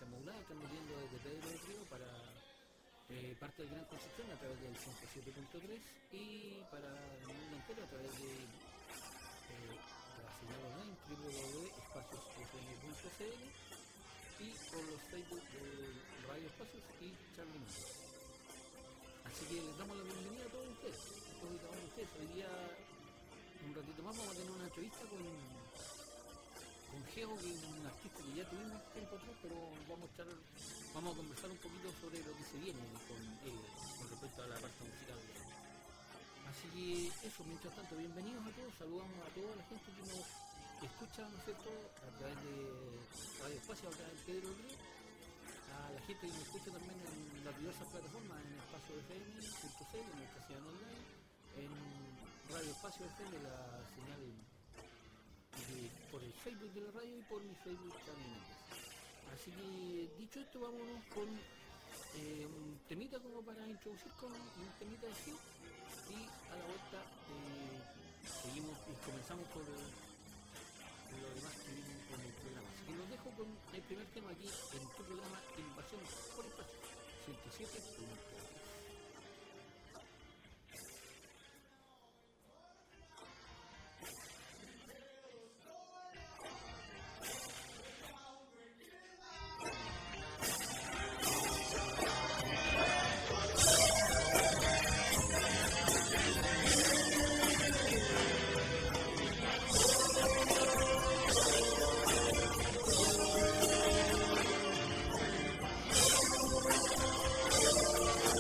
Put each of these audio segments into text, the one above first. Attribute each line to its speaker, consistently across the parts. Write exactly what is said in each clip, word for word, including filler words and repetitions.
Speaker 1: frecuencia modulada, transmitiendo desde Pedro del Río para eh, parte del Gran Concepción a través del ciento siete punto tres y para el mundo entero a través de eh, la señal online doble u doble u doble punto espacios f m punto c l y por los Facebook de Radio Espacios y Charlie Mendes. Así que les damos la bienvenida a todos ustedes, a todos y cada uno de ustedes. Hoy día, un ratito más, vamos a tener una entrevista con, con Geo, que es un artista que ya tuvimos tiempo atrás, pero vamos a, estar, vamos a conversar un poquito sobre lo que se viene con él, con respecto a la parte musical. Así que eso, mientras tanto, bienvenidos a todos, saludamos a toda la gente que nos escucha, ¿no es cierto?, a través de Radio Espacio, acá en Pedro Río, a la gente que nos escucha también en las diversas plataformas, en espacio f m punto c l, en nuestra señal online, en Radio Espacio F M, la señal de, por el Facebook de la radio y por mi Facebook también. Así que, dicho esto, vámonos con eh, un temita como para introducir con un temita de Geo, y a la vuelta eh, seguimos y comenzamos con el lo demás que viene con el programa. Así que los dejo con el primer tema aquí en tu programa Invasión por Espacio ciento siete punto tres.
Speaker 2: We'll be right back.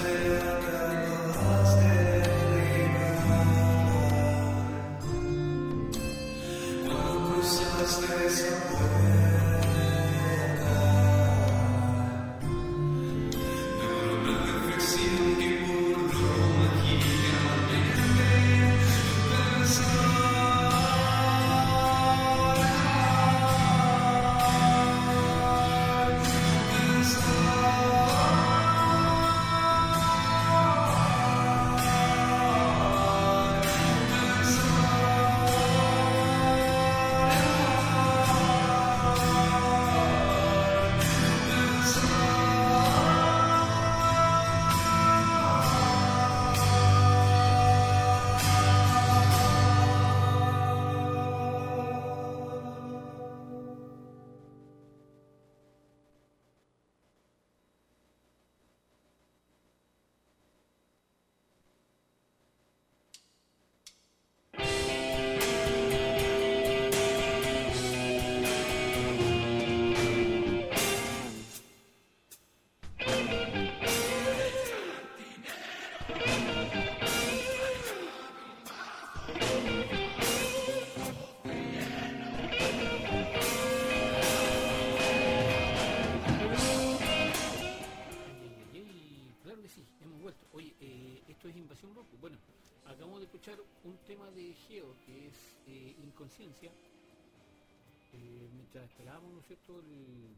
Speaker 1: Inconsciencia, eh, mientras esperábamos, ¿no es cierto?, el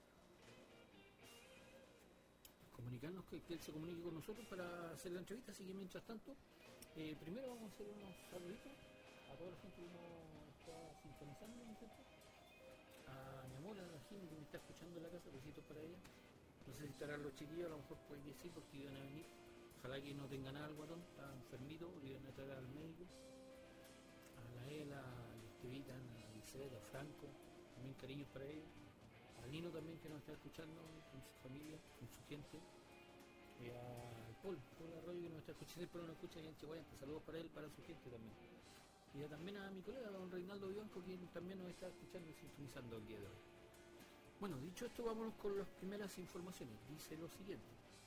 Speaker 1: comunicarnos que, que él se comunique con nosotros para hacer la entrevista. Así que mientras tanto, eh, primero vamos a hacer unos saluditos a toda la gente que nos está sintonizando, ¿no es cierto?, a mi amor, a la gente que me está escuchando en la casa, besitos para ella. No sé si estarán los chiquillos, a lo mejor puede que sí, porque iban a venir. Ojalá que no tenga nada el guatón, está enfermito, le iban a traer al médico. A la Ela, a la Estevita, a Lisette, a Franco, también cariños para ellos. A Lino también, que nos está escuchando con su familia, con su gente. Y al Paul, Paul Arroyo, que nos está escuchando, pero no escucha allá en Chihuahua. Saludos para él, para su gente también. Y a, también a mi colega, don Reinaldo Bianco, quien también nos está escuchando y sintonizando el día de hoy. Bueno, dicho esto, vámonos con las primeras informaciones. Dice lo siguiente.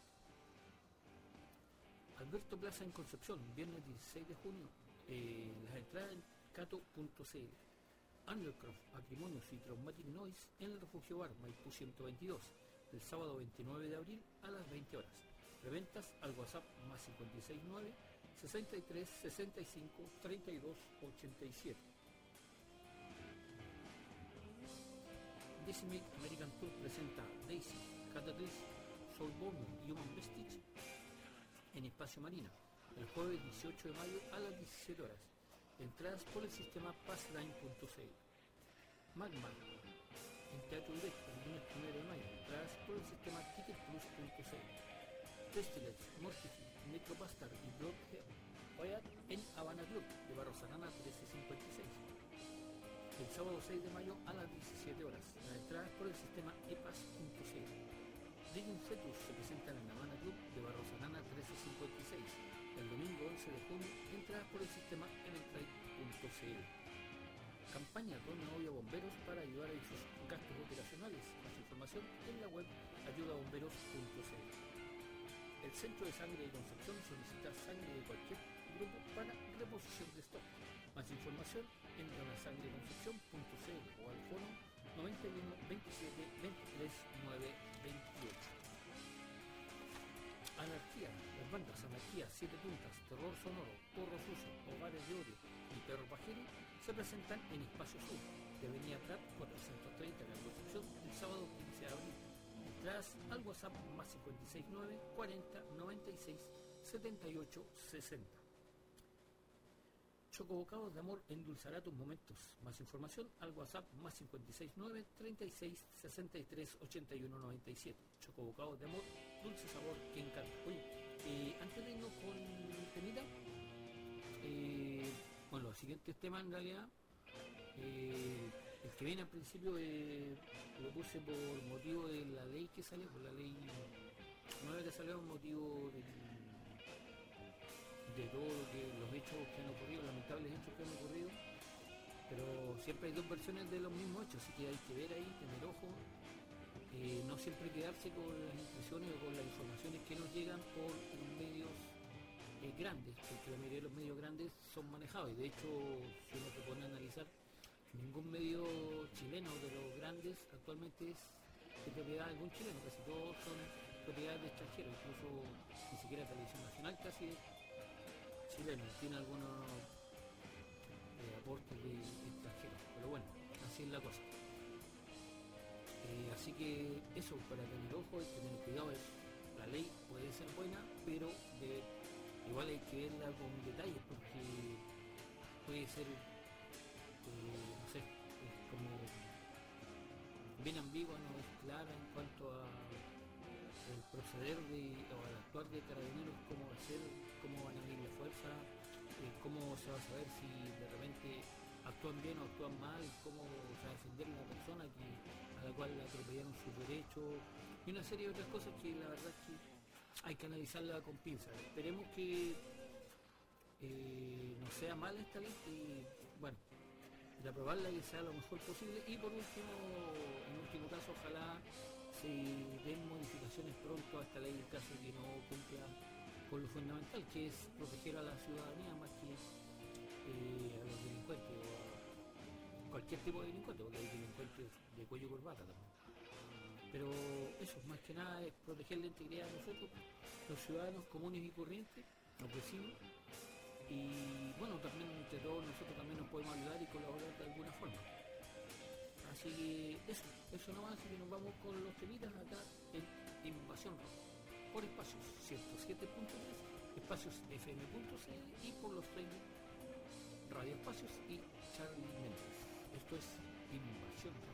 Speaker 1: Alberto Plaza en Concepción, viernes dieciséis de junio. Eh, las entradas en cato punto c l. Undercroft, Matrimonios y Traumatic Noise en el Refugio Bar, Maipú ciento veintidós, el sábado veintinueve de abril a las veinte horas. Preventas al WhatsApp más cincuenta y seis nueve, sesenta y tres, sesenta y cinco, treinta y dos, ochenta y siete. Decimate American Tour presenta Daisy, Catatriz, Soulbone y Human Vestige en Espacio Marina, el jueves dieciocho de mayo a las diecisiete horas. Entradas por el sistema passline punto c l. Magma en Teatro Directo el lunes primero de mayo. Entradas por el sistema ticketplus punto c l. Pestilence, Mortifi, Necropastar y Bloodhead en Habana Club de Barros Arana trece cincuenta y seis. El sábado seis de mayo a las diecisiete horas. Las entradas por el sistema epas punto c l. Digging Fetus se presentan en Habana Club de Barros Arana trece cincuenta y seis. El domingo once de junio, entradas por el sistema eventbrite punto c l. Campaña Dona Olla Bomberos para ayudar a sus gastos operacionales. Más información en la web ayuda bomberos punto c l. El Centro de Sangre de Concepción solicita sangre de cualquier grupo para reposición de stock. Más información en donasangreconcepción punto c l o al fono noventa y uno, veintisiete, veintitrés, nueve, veintiocho. Anarquía, las bandas Anarquía, Siete Puntas, Terror Sonoro, Porro Sucio, Hogares de Odio y Perro Pajero se presentan en Espacio Sur, de Avenida Prat cuatrocientos treinta en la Concepción, el sábado quince de abril. Entradas al WhatsApp más cincuenta y seis nueve, cuarenta, noventa y seis, setenta y ocho, sesenta. Chocobocados de Amor endulzará tus momentos. Más información al WhatsApp más cincuenta y seis nueve, treinta y seis, sesenta y tres, ochenta y uno, noventa y siete. Chocobocados de Amor, dulce sabor que encanta. Oye, eh, antes de irnos con temita, eh, bueno, los siguientes temas en realidad, eh, el que viene al principio eh, lo puse por motivo de la ley que salió, por la ley nueva que salió, motivo del de todos los hechos que han ocurrido, lamentables hechos que han ocurrido, pero siempre hay dos versiones de los mismos hechos, así que hay que ver ahí, tener ojo, eh, no siempre quedarse con las impresiones o con las informaciones que nos llegan por los medios eh, grandes, porque la mayoría de los medios grandes son manejados, y de hecho, si uno se pone a analizar, ningún medio chileno de los grandes actualmente es de propiedad de algún chileno, casi todos son propiedades de extranjeros, incluso ni siquiera Televisión Nacional casi es chileno, tiene algunos eh, aportes de, de extranjeros, pero bueno, así es la cosa. Eh, así que eso, para tener ojo y tener cuidado, es, la ley puede ser buena, pero de, igual hay que verla con detalles, porque puede ser, eh, no sé, es como bien ambigua, no es clara en cuanto a el proceder de, o al actuar de Carabineros, cómo va a ser, cómo van a medir la fuerza, eh, cómo se va a saber si de repente actúan bien o actúan mal, cómo se va a defender a la persona que, a la cual le atropellaron sus derechos, y una serie de otras cosas que la verdad es que hay que analizarla con pinzas. Esperemos que eh, no sea mala esta ley y bueno, de aprobarla que sea lo mejor posible, y por último, en último caso, ojalá se den modificaciones pronto a esta ley en caso de que no cumpla con lo fundamental, que es proteger a la ciudadanía más que eh, a los delincuentes o a cualquier tipo de delincuente, porque hay delincuentes de cuello y corbata también. Pero eso, más que nada, es proteger la integridad de nosotros, los ciudadanos comunes y corrientes, los vecinos, y bueno, también entre todos nosotros también nos podemos ayudar y colaborar de alguna forma. Así que eso, eso nomás, así que nos vamos con los temitas acá en Invasión Rock, por Espacios ciento siete punto tres, Espacios F M punto c l y por los treinta Radio Espacios y Charlie Méndez. Esto es Invasión Rock.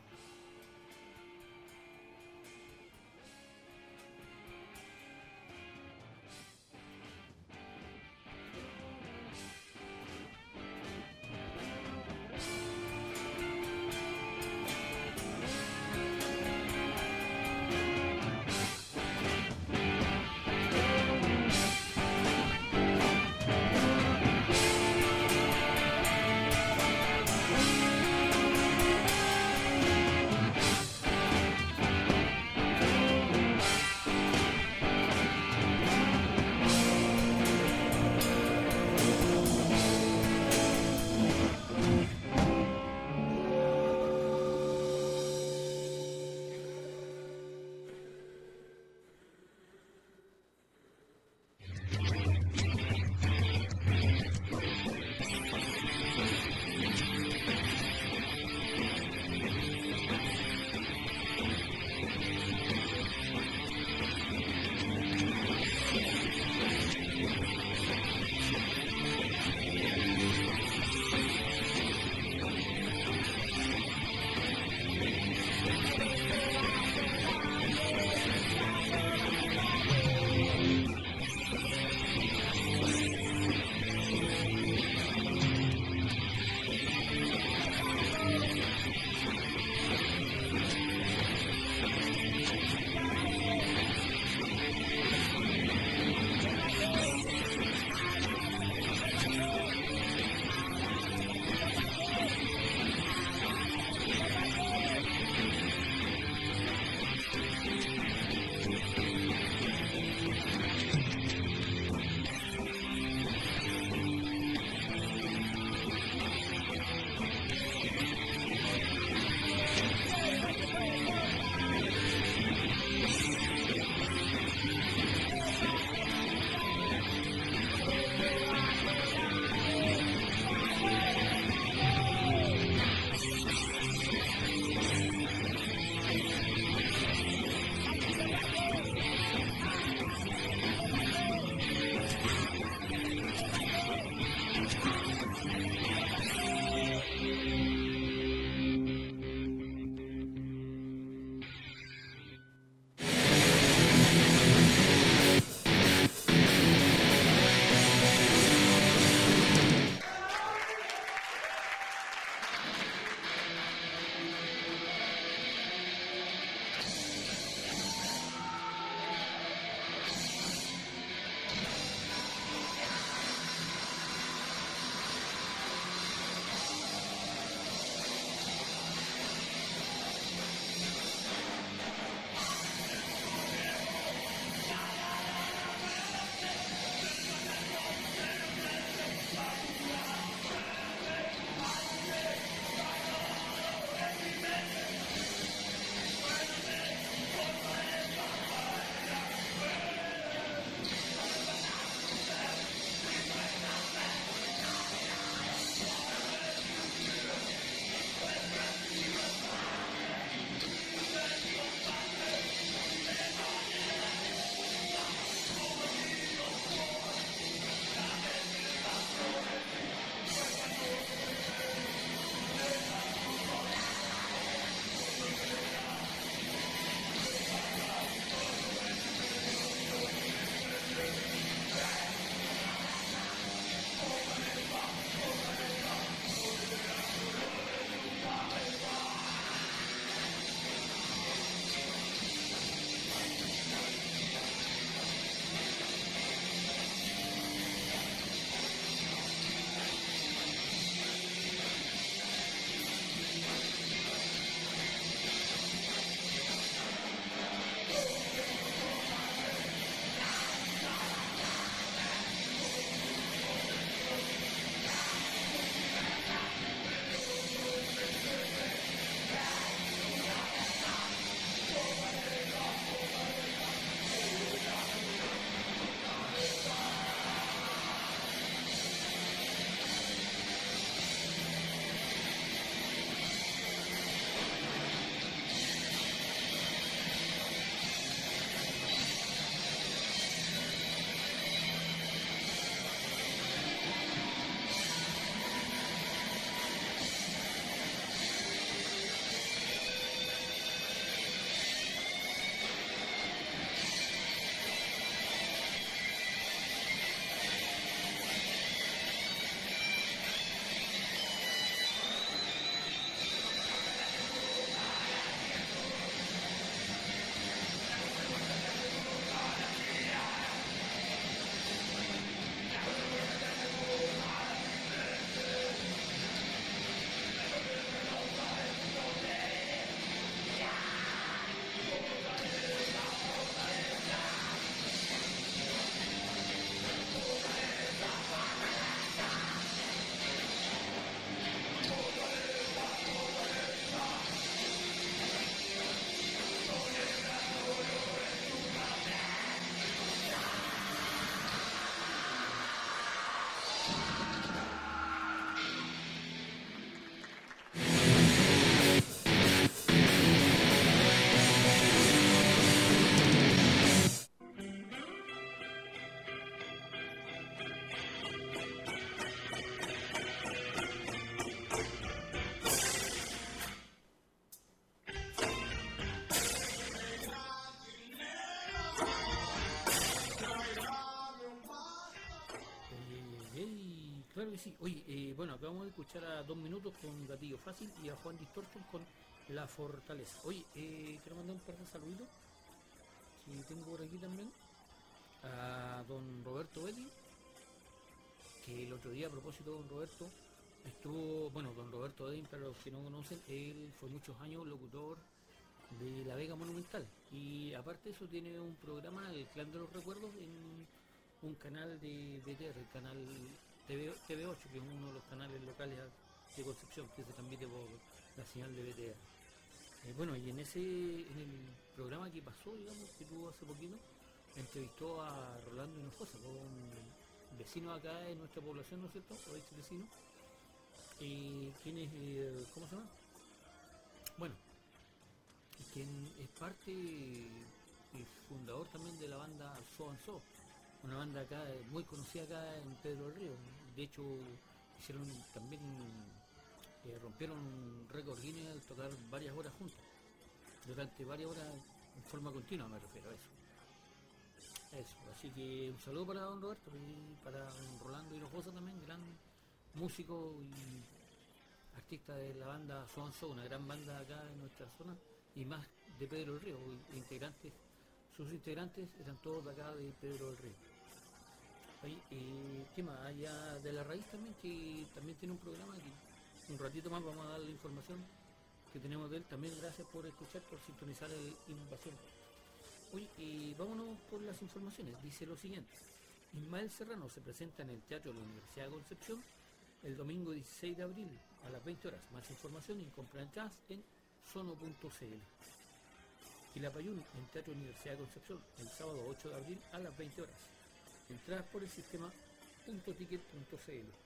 Speaker 1: Claro que sí. Oye, eh, bueno, acabamos de escuchar a Dos Minutos con Gatillo Fácil y a Juan Distortion con La Fortaleza. Oye, eh, quiero mandar un par de saluditos que tengo por aquí también a don Roberto Belli, que el otro día, a propósito de don Roberto, estuvo, bueno, don Roberto Belli, para los que no conocen, él fue muchos años locutor de La Vega Monumental y aparte de eso tiene un programa, El Clan de los Recuerdos, en un canal de B T R, el canal T V ocho, que es uno de los canales locales de Concepción, que se transmite por la señal de B T R. Eh, bueno, y en ese, en el programa que pasó, digamos, que tuvo hace poquito, entrevistó a Rolando Hinojosa, un vecino acá de nuestra población, ¿no es cierto? O ex vecino. Eh, ¿Quién es, eh, cómo se llama? Bueno, quien es parte y fundador también de la banda So and So, una banda acá muy conocida acá en Pedro del Río. De hecho, hicieron también, eh, rompieron un récord Guinness al tocar varias horas juntos, durante varias horas en forma continua, me refiero a eso. Eso, así que un saludo para don Roberto y para don Rolando Hinojosa también, gran músico y artista de la banda So and So, una gran banda acá en nuestra zona y más de Pedro del Río. Integrantes, sus integrantes eran todos de acá de Pedro del Río. Oye, eh, ¿qué más? Allá de La Raíz también, que también tiene un programa que un ratito más vamos a dar la información que tenemos de él. También gracias por escuchar, por sintonizar el Invasión. Oye, eh, vámonos por las informaciones. Dice lo siguiente: Ismael Serrano se presenta en el Teatro de la Universidad de Concepción el domingo dieciséis de abril a las veinte horas. Más información y compra entradas en sono punto c l. Quilapayún en Teatro Universidad de Concepción el sábado ocho de abril a las veinte horas. Entradas por el sistema punto ticket punto c l.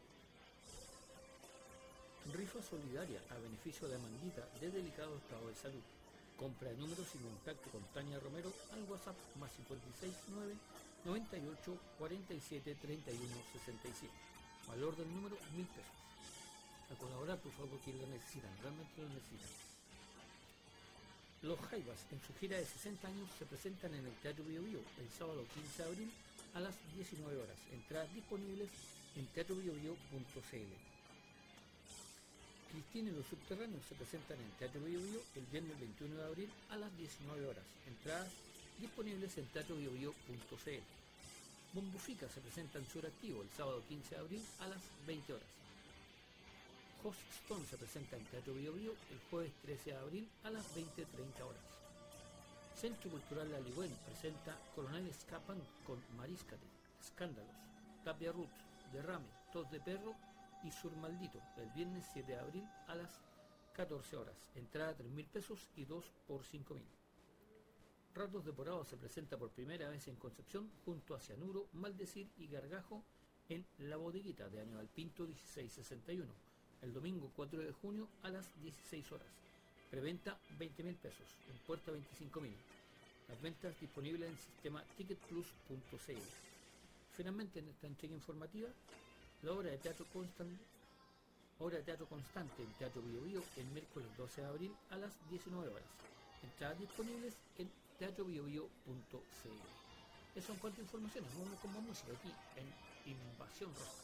Speaker 1: Rifa solidaria a beneficio de Amandita de delicado estado de salud. Compra de números y contacto con Tania Romero al WhatsApp más cincuenta y seis nueve noventa y ocho cuarenta y siete treinta y uno sesenta y siete. Valor del número mil pesos. A colaborar, por favor, porque lo necesitan, realmente lo necesitan. Los Jaivas, en su gira de sesenta años, se presentan en el Teatro Bio Bio el sábado quince de abril a las diecinueve horas. Entradas disponibles en teatro bio bio punto c l. Cristina y los Subterráneos se presentan en Teatro Bio Bio el viernes veintiuno de abril a las diecinueve horas. Entradas disponibles en teatro bio bio punto c l. Bombufica se presenta en Suractivo el sábado quince de abril a las veinte horas. Host Stone se presenta en Teatro Bio Bio el jueves trece de abril a las veinte treinta horas. Centro Cultural La Ligüen presenta Coronel Escapan con Maríscate, Escándalos, Tapia Ruth, Derrame, Tos de Perro y Sur Maldito el viernes siete de abril a las catorce horas. Entrada tres mil pesos y dos por cinco mil. Ratos Deporados se presenta por primera vez en Concepción junto a Cianuro, Maldecir y Gargajo en La Bodeguita de Aníbal Pinto dieciséis sesenta y uno el domingo cuatro de junio a las dieciséis horas. Preventa veinte mil pesos, en puerta veinticinco mil. Las ventas disponibles en sistema ticket plus punto c l. Finalmente, en esta entrega informativa, la obra de teatro constante, obra de teatro constante en Teatro Bio Bio el miércoles doce de abril a las diecinueve horas. Entradas disponibles en teatro bio bio punto c l. Esas son cuantas informaciones. Vamos con más música aquí en Invasión Rock.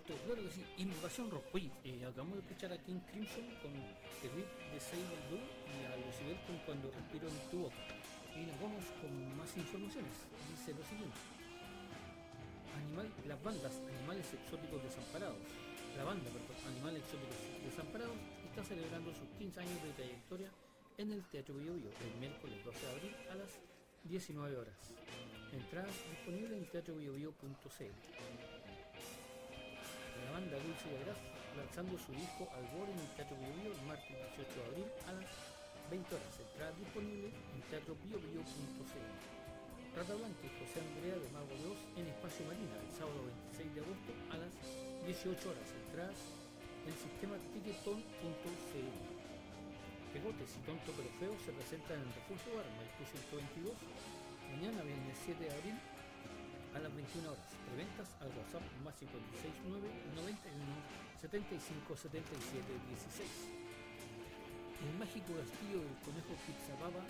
Speaker 1: Perfecto, claro que sí. Invasión Rock. Oye, eh, acabamos de escuchar a King Crimson con The Beat de Sailor Blue y a Lucibel con Cuando Respiro en tu Boca. Y nos vamos con más informaciones. Dice lo siguiente. Animal, las bandas Animales Exóticos Desamparados. La banda, perdón, Animales Exóticos Desamparados está celebrando sus quince años de trayectoria en el Teatro Bio Bio el miércoles doce de abril a las diecinueve horas. Entradas disponibles en teatro bio bio punto c l. La banda Dulce y Agraz lanzando su disco Albor en el Teatro Bio Bio el martes dieciocho de abril a las veinte horas. Entradas disponibles en teatro bio bio punto c l. Rata Blanca y José Andrea de Mago de Oz en Espacio Marina el sábado veintiséis de agosto a las dieciocho horas. Entradas en sistema ticketon punto c l. Pegotes y Tonto pero Feo se presentan en el Refugio Bar Maipú ciento veintidós mañana viernes siete de abril a las veintiuna horas. Preventas al WhatsApp más cincuenta y seis nueve noventa y uno setenta y cinco setenta y siete dieciséis. El mágico castillo del conejo Pizababa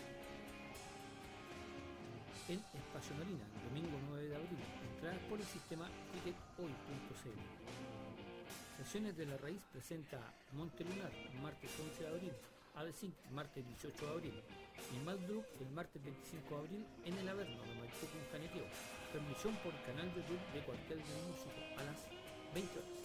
Speaker 1: en Espacio Marina, domingo nueve de abril. Entradas por el sistema tickethoy punto c l. Sesiones de la Raíz presenta Monte Lunar, martes once de abril. Avesink, martes dieciocho de abril. Y Maldrup, el martes veinticinco de abril en el Averno de Maipú con Canequeo. Transmisión por canal de YouTube de Cuartel del Músico a las veinte horas.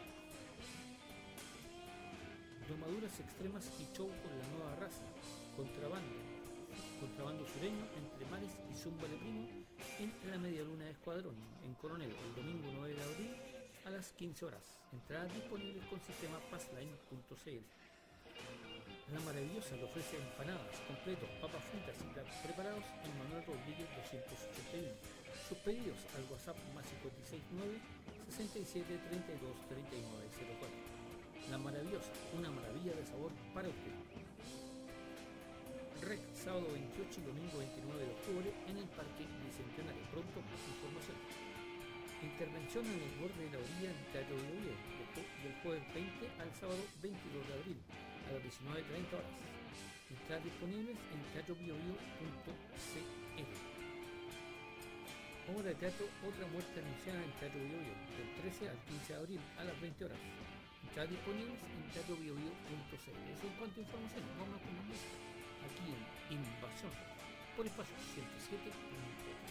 Speaker 1: Domaduras extremas y show con la nueva raza. Contrabando. Contrabando sureño entre Mares y Zumba de Primo en la Media Luna de Escuadrón en Coronel el domingo nueve de abril a las quince horas. Entradas disponibles con sistema passline punto c l. La Maravillosa le ofrece empanadas, completos, papas fritas y platos preparados en Manuel Rodríguez doscientos ochenta y uno. Sus pedidos al WhatsApp más cincuenta y seis nueve sesenta y siete treinta y dos treinta y nueve cero cuatro. La Maravillosa, una maravilla de sabor para usted. Rec, sábado veintiocho y domingo veintinueve de octubre en el Parque Bicentenario. Pronto más información. Intervención en el borde de la orilla en Teatro Bio Bio del jueves veinte al sábado veintidós de abril a las diecinueve treinta horas. Entradas disponibles en teatro bio bio punto c l. Obra de teatro Otra Muerte Anunciada en Teatro Bio Bio del trece al quince de abril a las veinte horas. Entradas disponibles en teatro bio bio punto c l. Eso en cuanto a información. Vamos con la música aquí en Invasión por Espacio ciento siete punto tres.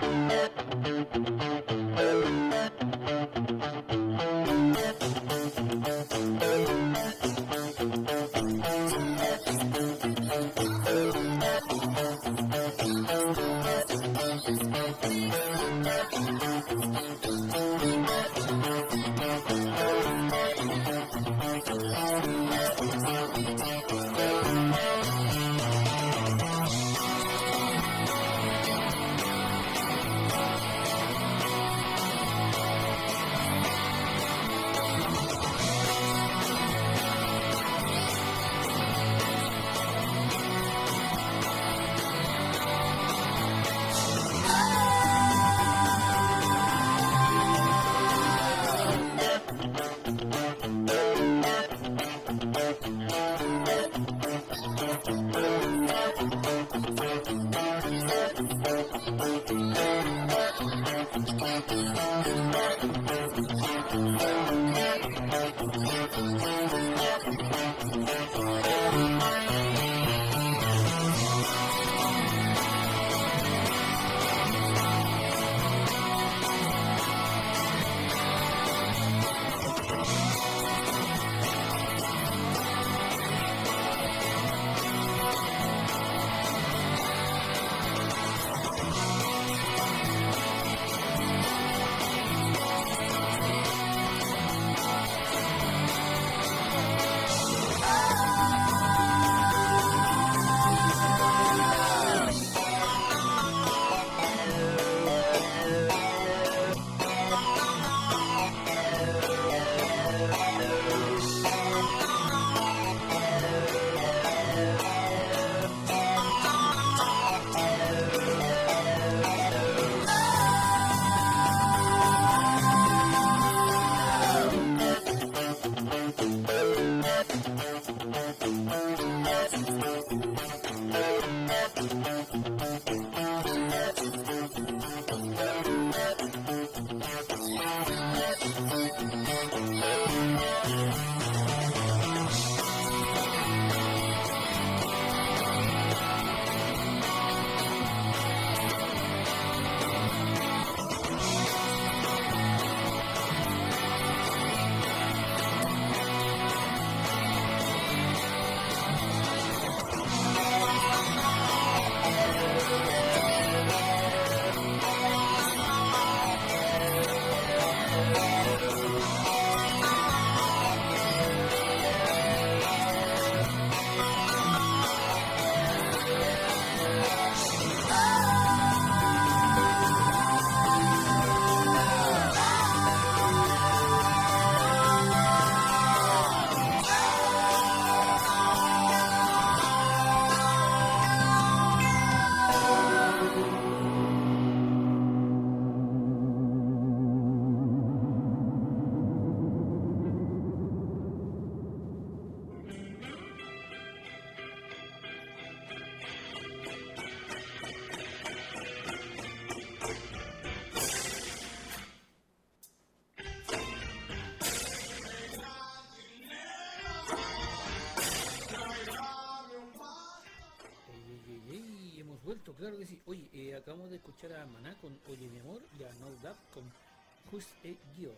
Speaker 1: Claro que sí. Oye, eh, acabamos de escuchar a Maná con Oye mi amor y a No Doubt con Who's a Girl.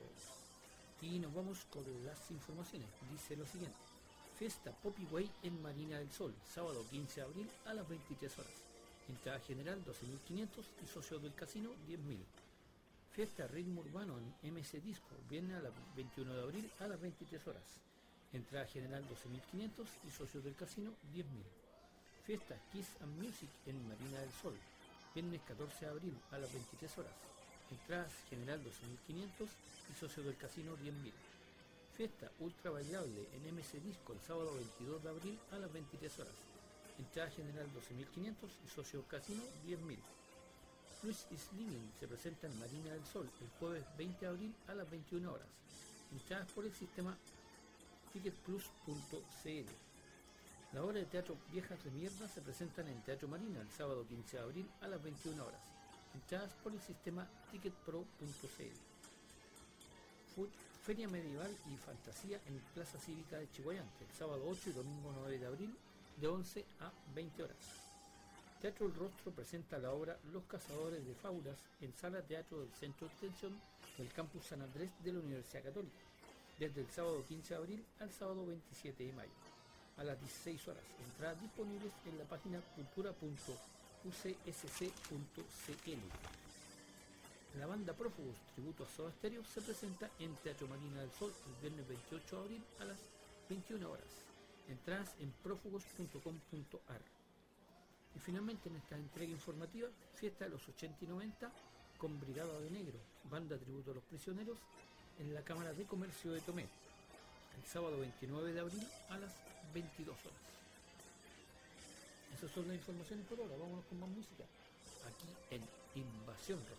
Speaker 1: Y nos vamos con las informaciones. Dice lo siguiente: Fiesta Poppy Way en Marina del Sol, sábado quince de abril a las veintitrés horas. Entrada general doce mil quinientos y socios del casino diez mil. Fiesta Ritmo Urbano en M C Disco, viernes a las veintiuno de abril a las veintitrés horas. Entrada general doce mil quinientos y socios del casino diez mil. Fiesta Kiss and Music en Marina del Sol, viernes catorce de abril a las veintitrés horas. Entradas general doce mil quinientos y socios del casino diez mil. Fiesta Ultra Bailable en M C Disco el sábado veintidós de abril a las veintitrés horas. Entrada general doce mil quinientos y socios del casino diez mil. Luis is Living se presenta en Marina del Sol el jueves veinte de abril a las veintiuna horas. Entradas por el sistema ticket plus punto c l. La obra de teatro Viejas de Mierda se presentan en Teatro Marina el sábado quince de abril a las veintiuna horas. Entradas por el sistema ticket pro punto c l. Feria Medieval y Fantasía en Plaza Cívica de Chihuayante el sábado ocho y domingo nueve de abril de once a veinte horas. Teatro El Rostro presenta la obra Los Cazadores de Fauras en Sala Teatro del Centro de Extensión del Campus San Andrés de la Universidad Católica, desde el sábado quince de abril al sábado veintisiete de mayo, a las dieciséis horas. Entradas disponibles en la página cultura punto u c s c punto c l. La banda Prófugos, tributo a Soda Stereo, se presenta en Teatro Marina del Sol el viernes veintiocho de abril a las veintiuna horas. Entradas en prófugos punto com punto a r. Y finalmente, en esta entrega informativa, fiesta de los ochenta y noventa con Brigada de Negro, banda tributo a los prisioneros, en la Cámara de Comercio de Tomé, el sábado veintinueve de abril a las veintidós horas. Esas son las informaciones por ahora. Vámonos con más música, aquí en Invasión Rock.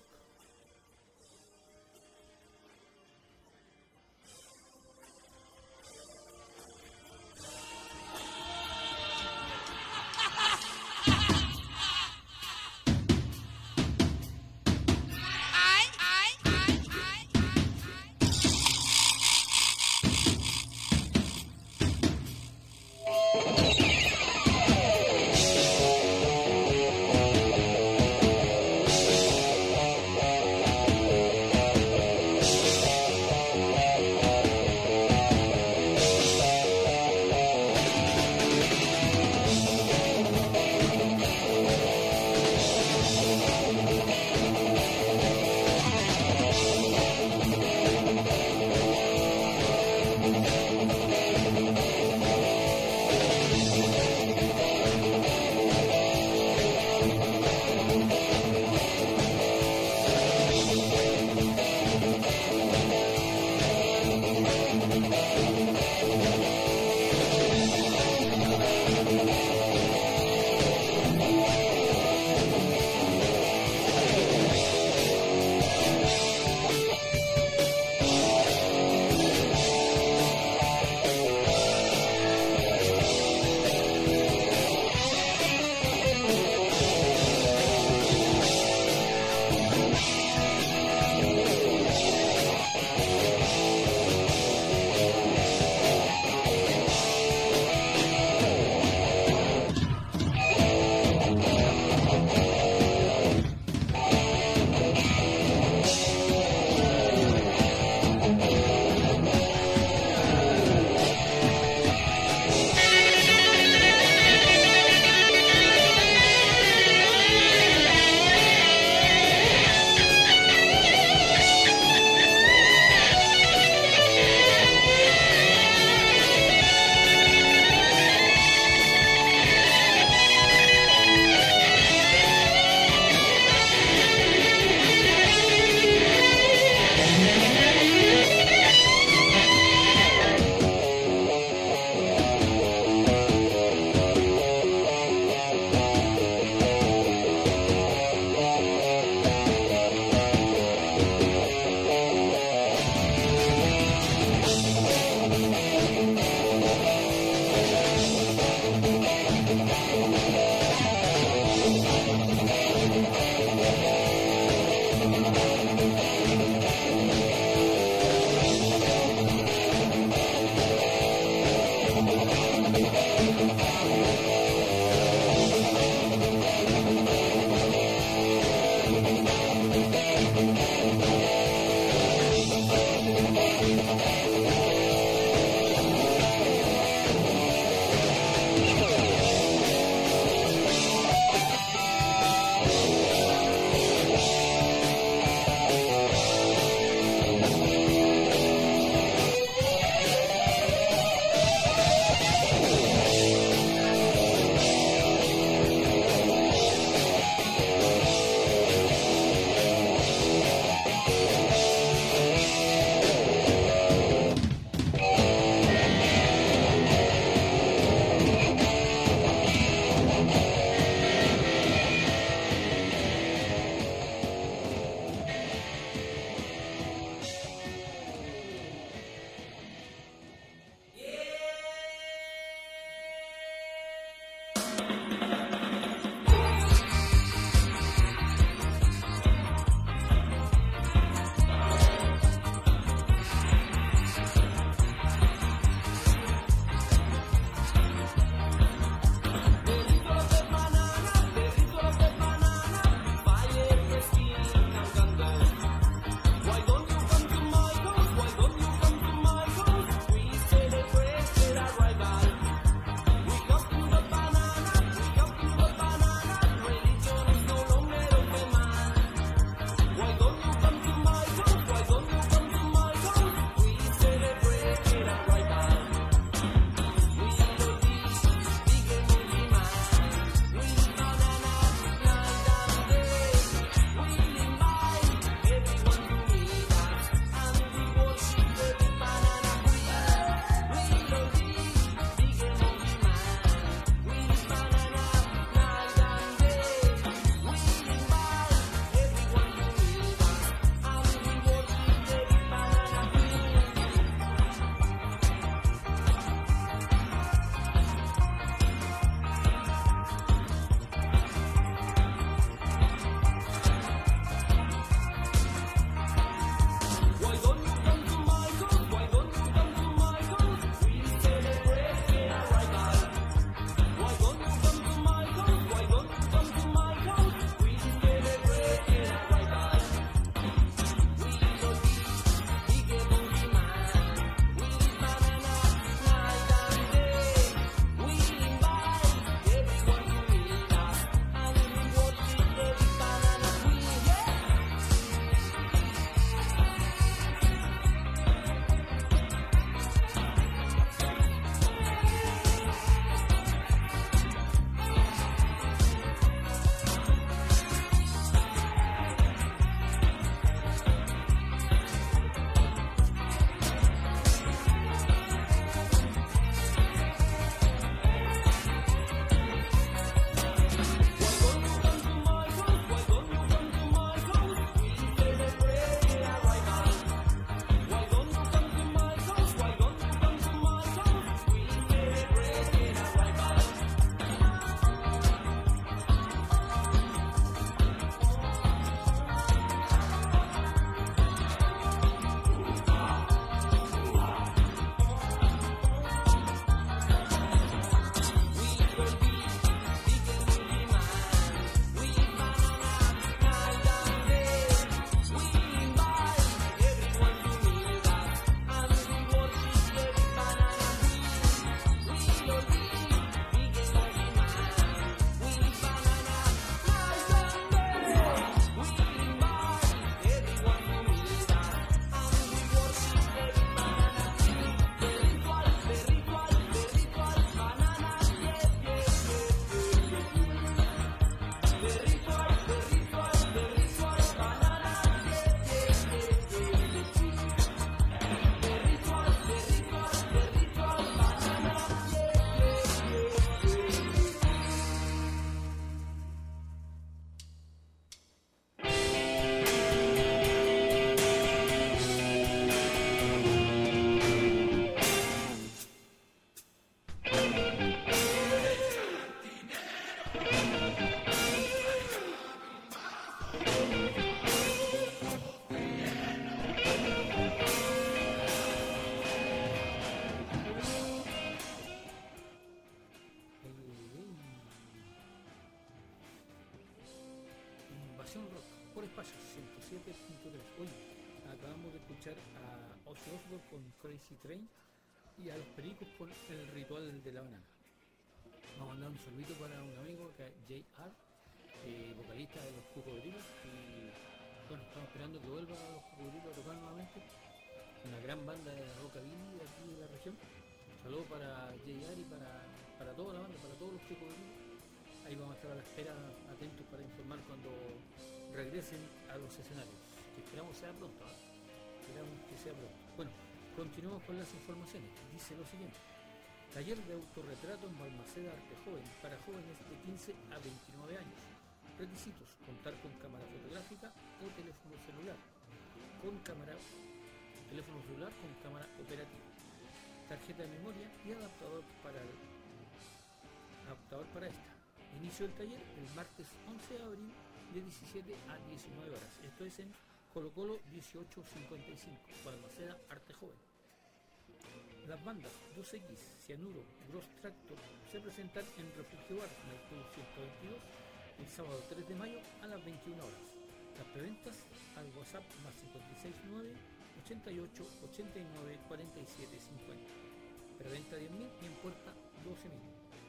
Speaker 1: Invasión Rock por Espacios ciento siete punto tres. Hoy acabamos de escuchar a Ozzy Osbourne con Crazy Train y a Los Pericos con El Ritual de la Banana. Vamos a mandar un saludito para un amigo que es J R, eh, vocalista de Los Cocodrilos, y bueno, estamos esperando que vuelva a Los Cocodrilos a tocar nuevamente, una gran banda de rockabilly de aquí de la región. Saludos para J R y para, para toda la banda, para todos los Cocodrilos. Ahí vamos a estar a la espera, atentos para informar cuando regresen a los escenarios, que esperamos sea pronto, ¿eh? Esperamos que sea pronto. Bueno, continuamos con las informaciones. Dice lo siguiente: taller de autorretrato en Balmaceda Arte Joven para jóvenes de quince a veintinueve años. Requisitos: contar con cámara fotográfica o teléfono celular, con cámara, teléfono celular con cámara operativa, tarjeta de memoria y adaptador para el, adaptador para esta. Inicio del taller el martes once de abril de diecisiete a diecinueve horas. Esto es en Colo Colo dieciocho cincuenta y cinco, Balmaceda Arte Joven. Las bandas dos equis, Cianuro, Gross Tractor se presentan en Refugio Bar, Maipú ciento veintidós, el sábado tres de mayo a las veintiuna horas. Las preventas al WhatsApp más cincuenta y seis nueve, ochenta y ocho, ochenta y nueve, cuarenta y siete, cincuenta. Preventa diez mil y en puerta doce mil.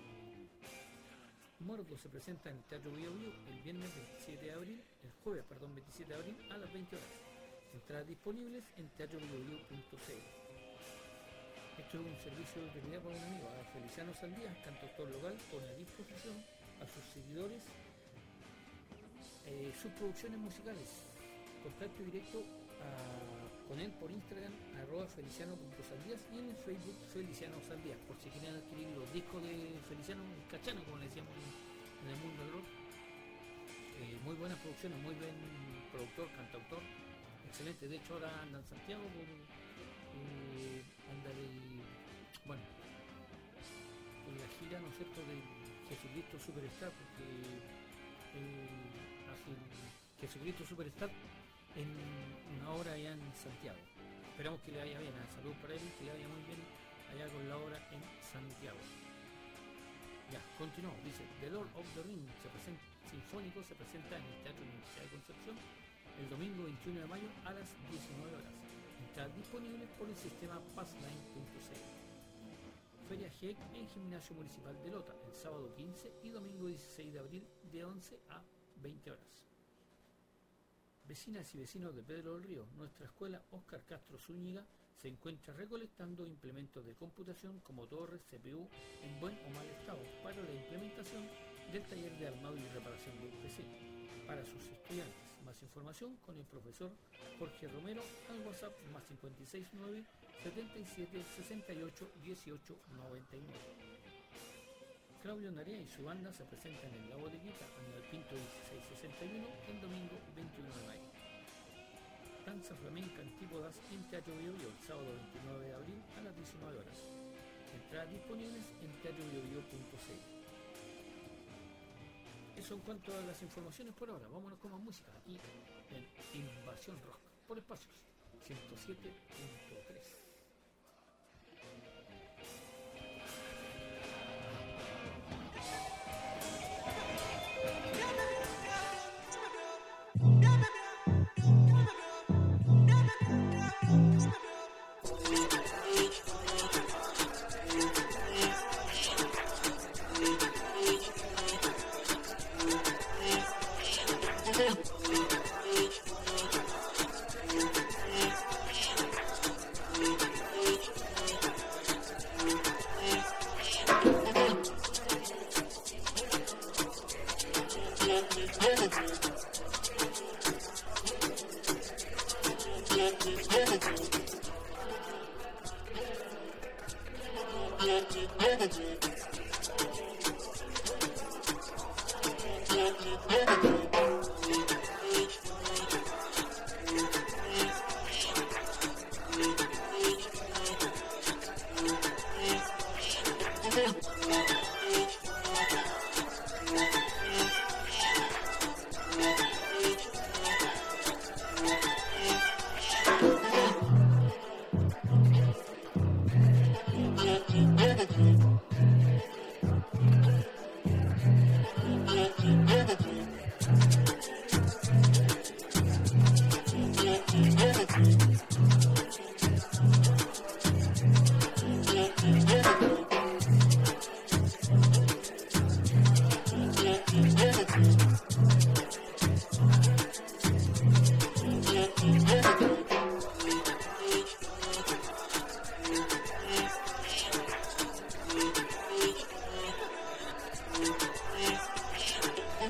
Speaker 1: Mordo se presenta en el Teatro Bio Bio el viernes veintisiete de abril, el jueves, perdón, veintisiete de abril a las veinte horas. Entradas disponibles en teatro bio bio punto c l. Esto es un servicio de utilidad para un amigo. A Feliciano Saldías, cantautor local, pone a disposición a sus seguidores eh, sus producciones musicales. Contacto directo a, con él por Instagram, arroba feliciano punto saldías, y en el Facebook Feliciano Saldías, por si quieren adquirir los discos de Feliciano Cachano, como le decíamos en el mundo del rock. Eh, muy buenas producciones, muy buen productor, cantautor, excelente. De hecho ahora anda en Santiago por, eh, anda de, bueno, por la gira, ¿no es cierto?, de Jesucristo Superstar, porque eh, hace Jesucristo Superstar en una hora allá en Santiago. Esperamos que le vaya bien. Saludos para él, que le vaya muy bien allá con la obra en Santiago. Ya, continuamos. Dice: The Lord of the Rings se presenta, Sinfónico se presenta en el Teatro Universidad de Concepción el domingo veintiuno de mayo a las diecinueve horas. Entradas disponibles por el sistema passline punto c l. Feria G E C en Gimnasio Municipal de Lota el sábado quince y domingo dieciséis de abril de once a veinte horas. Vecinas y vecinos de Pedro del Río, nuestra escuela Óscar Castro Zúñiga se encuentra recolectando implementos de computación como torres, C P U en buen o mal estado para la implementación del taller de armado y reparación del P C para sus estudiantes. Más información con el profesor Jorge Romero al WhatsApp más cincuenta y seis nueve, setenta y siete, sesenta y ocho, dieciocho, noventa y nueve. Claudio Narea y su banda se presentan en La Bodeguita en el Pinto dieciséis sesenta y uno el domingo veintiuno de mayo. Danza flamenca Antípodas en Teatro Bio Bio el sábado veintinueve de abril a las diecinueve horas. Entradas disponibles en teatro bio bio punto c l. Eso en cuanto a las informaciones por ahora. Vámonos con más música aquí en Invasión Rock por Espacios ciento siete punto tres.
Speaker 2: Yeah.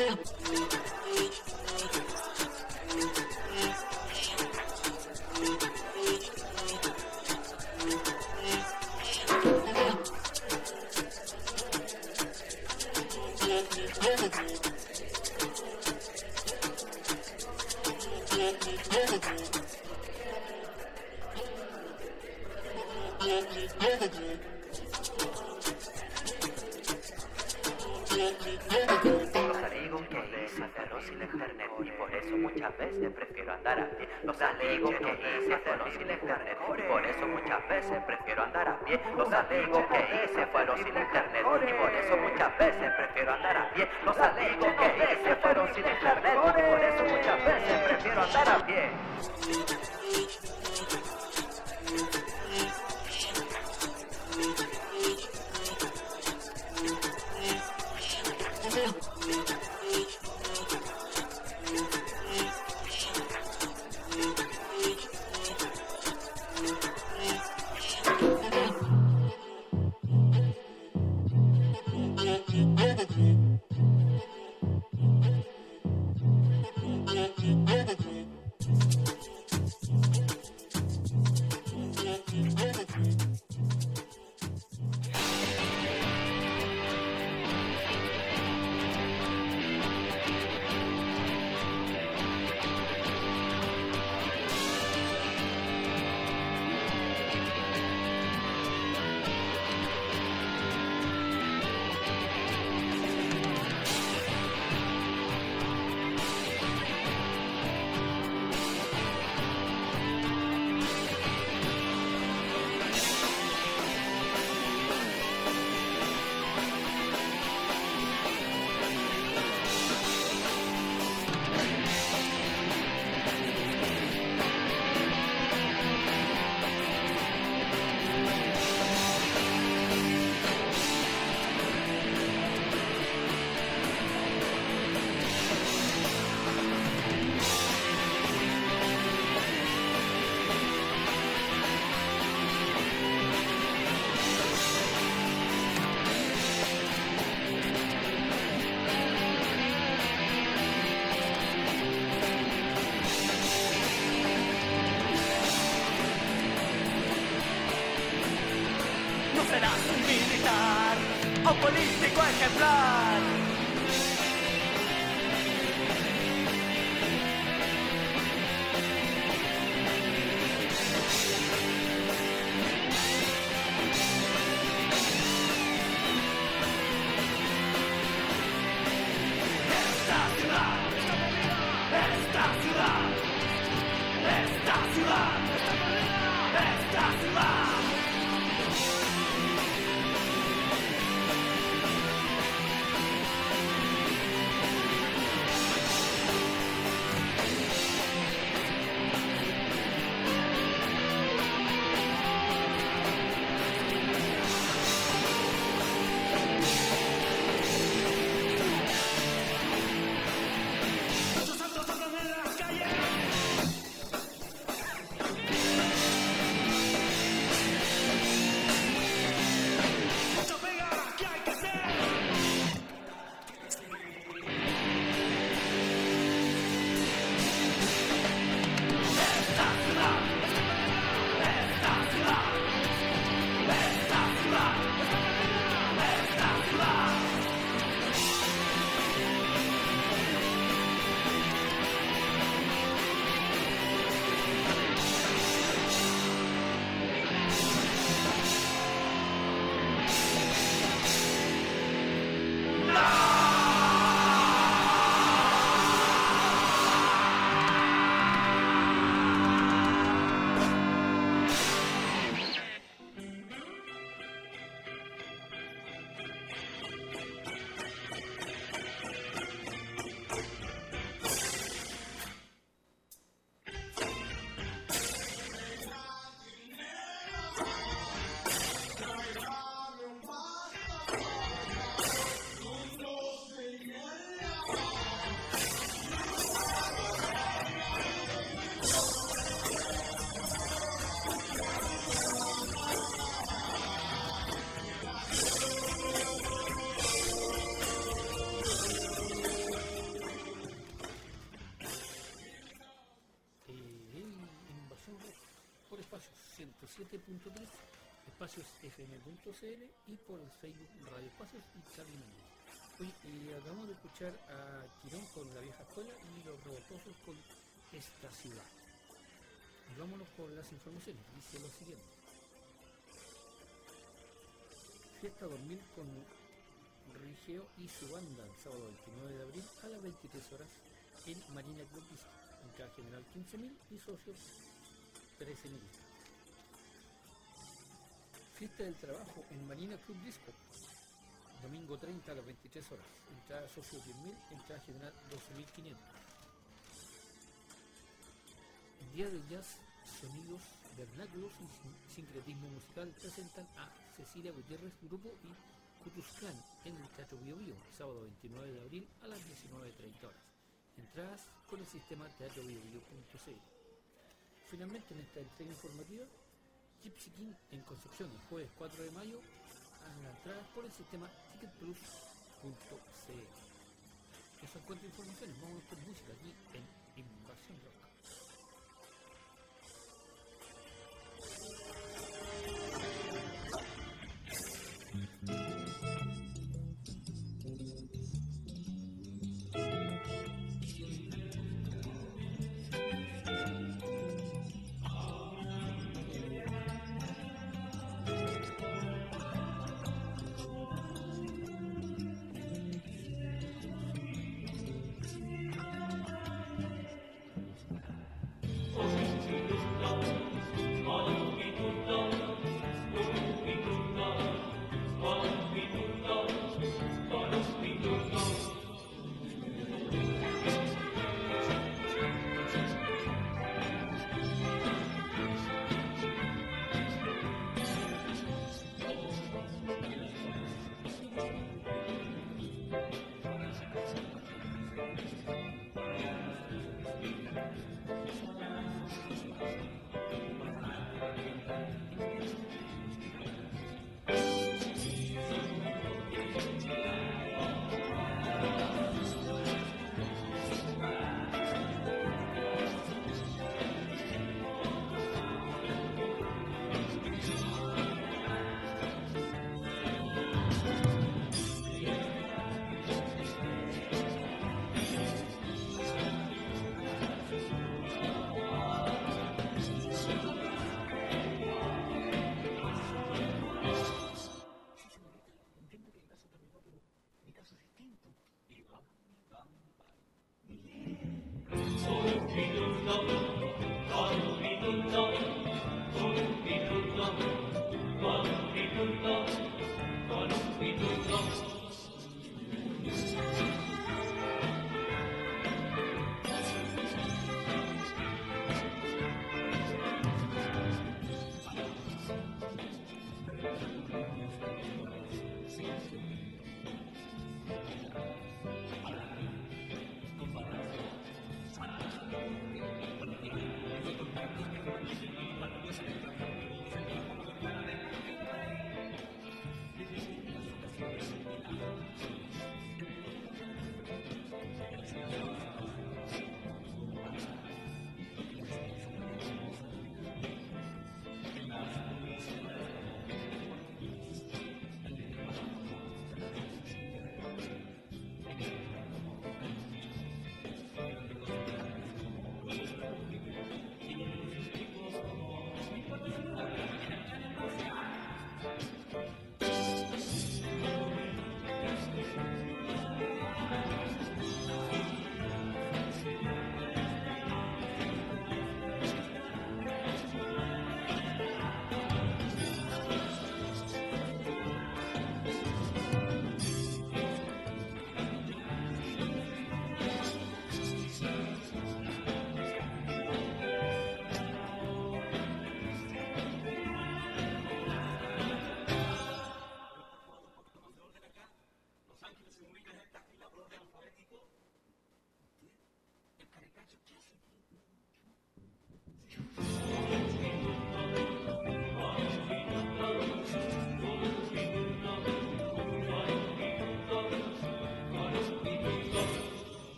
Speaker 2: Político ejemplar. Esta ciudad, esta ciudad, esta ciudad, esta ciudad.
Speaker 1: punto tres, espacios f m punto c l y por el Facebook Radio Espacios y Charlie Méndez. Oye, y acabamos de escuchar a Quirón con La Vieja Escuela y Los Robotosos con Esta Ciudad. Y vámonos con las informaciones. Dice lo siguiente: Fiesta dormir con Rigeo y su banda el sábado veintinueve de abril a las veintitrés horas en Marina Club Disco. Entrada general quince mil y socios trece mil. Fiesta del trabajo en Marina Club Disco, domingo treinta a las veintitrés horas. Entrada socios diez mil, entrada general doce mil quinientos. Día del Jazz, sonidos vernáculos y sincretismo musical presentan a Cecilia Gutiérrez Grupo y Cutuscán en el Teatro Bio Bio, sábado veintinueve de abril a las diecinueve treinta horas. Entradas con el sistema teatro bio bio punto c l. Finalmente, en esta entrega informativa, Gypsy King en Concepción, el jueves cuatro de mayo, a las entradas por el sistema ticket plus punto c l. Eso en cuanto a informaciones, vamos con música aquí en Invasión Rock.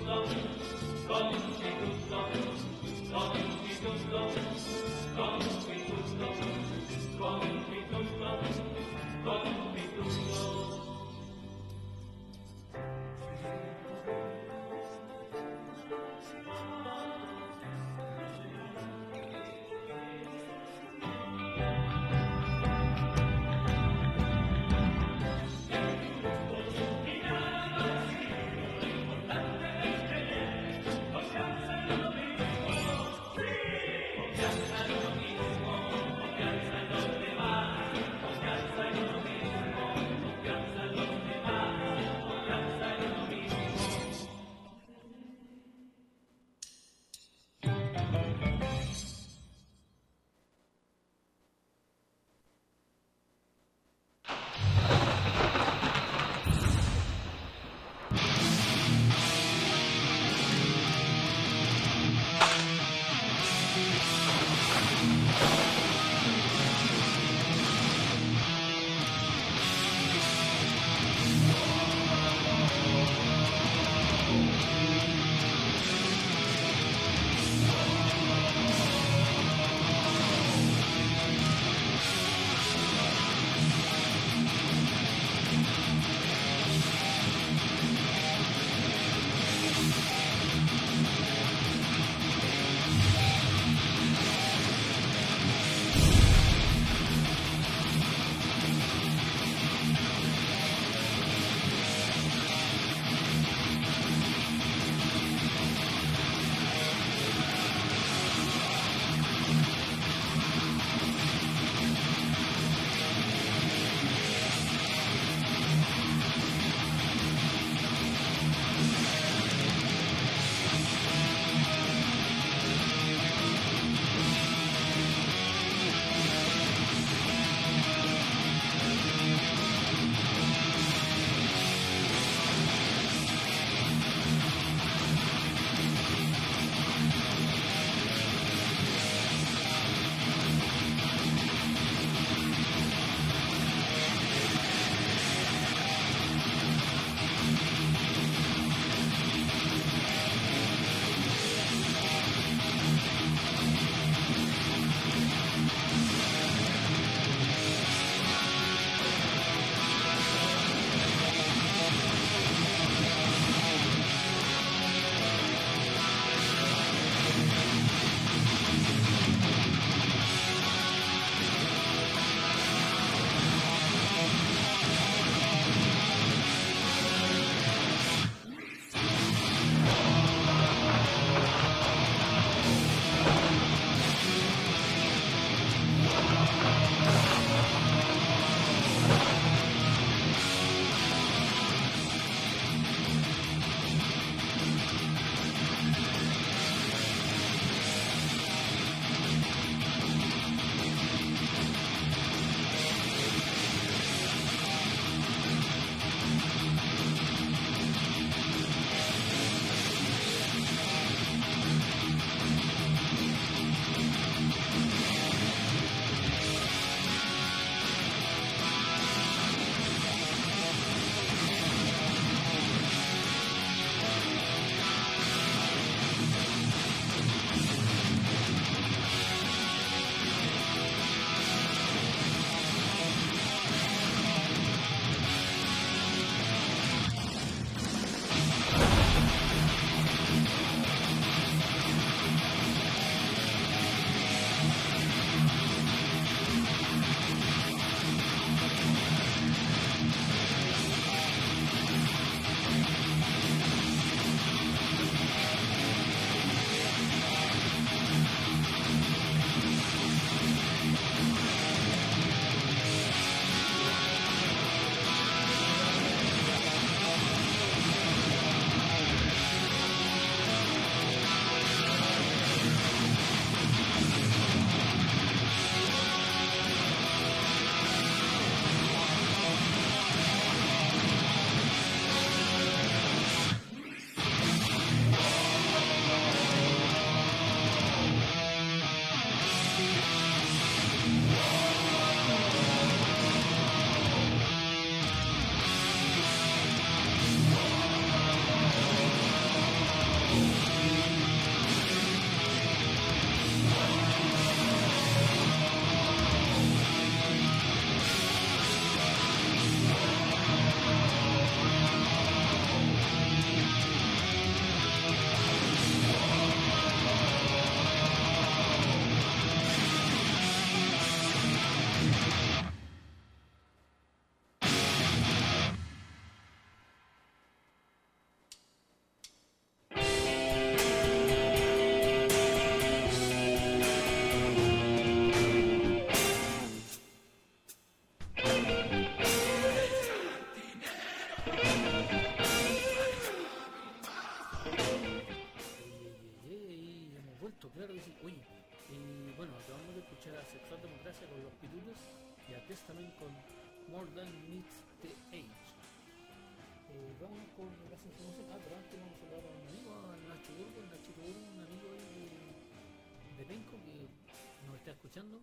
Speaker 3: Confianza en uno mismo, confianza
Speaker 1: Puerto Claro dice, oye, eh, bueno, acabamos de escuchar a Sexual Democracia con Los Pirulos y a Testament con More Than Meets the Age. Eh, vamos con las informaciones. Ah, pero antes vamos a hablar a un amigo, a Nacho Burgo, Nacho Burgo, un amigo ahí de, de Penco que nos está escuchando.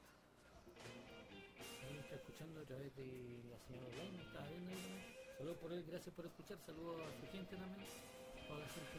Speaker 1: Ahí está escuchando a través de la señora online, me está viendo ahí también. Saludos por él, gracias por escuchar, saludos a su gente también, a la gente.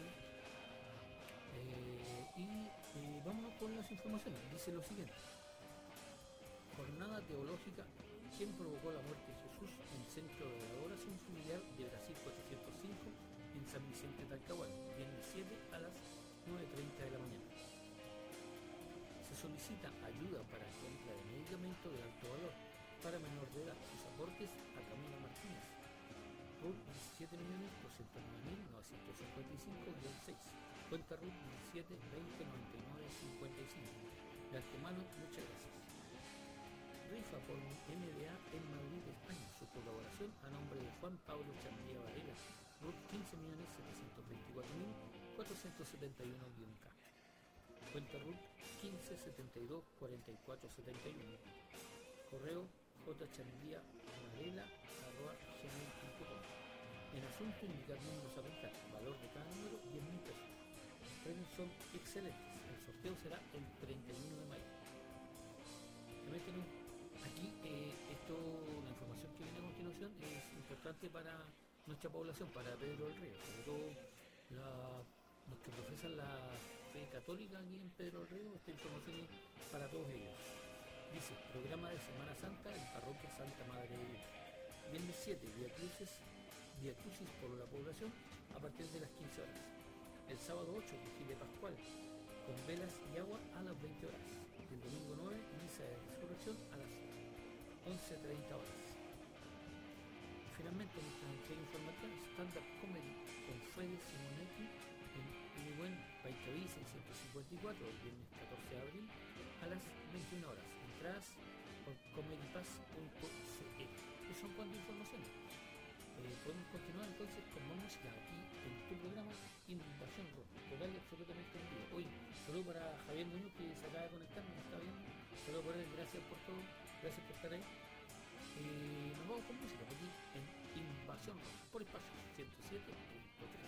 Speaker 1: Eh, y eh, vamos con las informaciones. Dice lo siguiente: jornada teológica, ¿quién provocó la muerte de Jesús? En centro de adoración familiar de Brasil cuatrocientos cinco en San Vicente Talcahuano, viernes siete a las nueve treinta de la mañana. Se solicita ayuda para compra de medicamentos de alto valor para menor de edad. Sus aportes a Camila Martínez. R U T diecisiete millones doscientos nueve mil novecientos cincuenta y cinco seis. Cuenta R U T diecisiete veinte noventa y nueve cincuenta y cinco. De antemano, muchas gracias. Rifa por M D A en Madrid, España. Su colaboración a nombre de Juan Pablo Chandía Varela. R U T quince millones setecientos veinticuatro mil cuatrocientos setenta y uno K. Cuenta R U T quince setenta y dos cuarenta y cuatro setenta y uno. Correo jchandía.varela arroba gmail punto com. En asunto, indicar números a contar. Valor de cada número diez mil pesos. Los premios son excelentes. El sorteo será el treinta y uno de mayo. Aquí, eh, esto, la información que viene a continuación es importante para nuestra población, para Pedro del Río, sobre todo la, los que profesan la fe católica aquí en Pedro del Río. Esta información es para todos ellos. Dice, programa de Semana Santa en Parroquia Santa Madre de Dios. Viernes siete, Vía Crucis, Vía Crucis por la población a partir de las quince horas. El sábado ocho, Vigile Pascual, con velas y agua a las veinte horas. El domingo nueve, Misa de Resurrección a las once treinta horas. Finalmente, nuestra entrega informativa, Stand-Up Comedy con Fede Simonetti en Uruguay, Paitaví seiscientos cincuenta y cuatro, el viernes catorce de abril a las veintiuna horas. Entradas por comedypass punto c l. Esas son cuantas informaciones. Eh, podemos continuar entonces con más música aquí en tu programa Invasión Rock, total y absolutamente en vivo. Hoy, saludo para Javier Muñoz, que se acaba de conectar, nos está viendo. Saludo por él, gracias por todo, gracias por estar ahí. Eh, nos vamos con música aquí en Invasión Rock por Espacio ciento siete punto tres.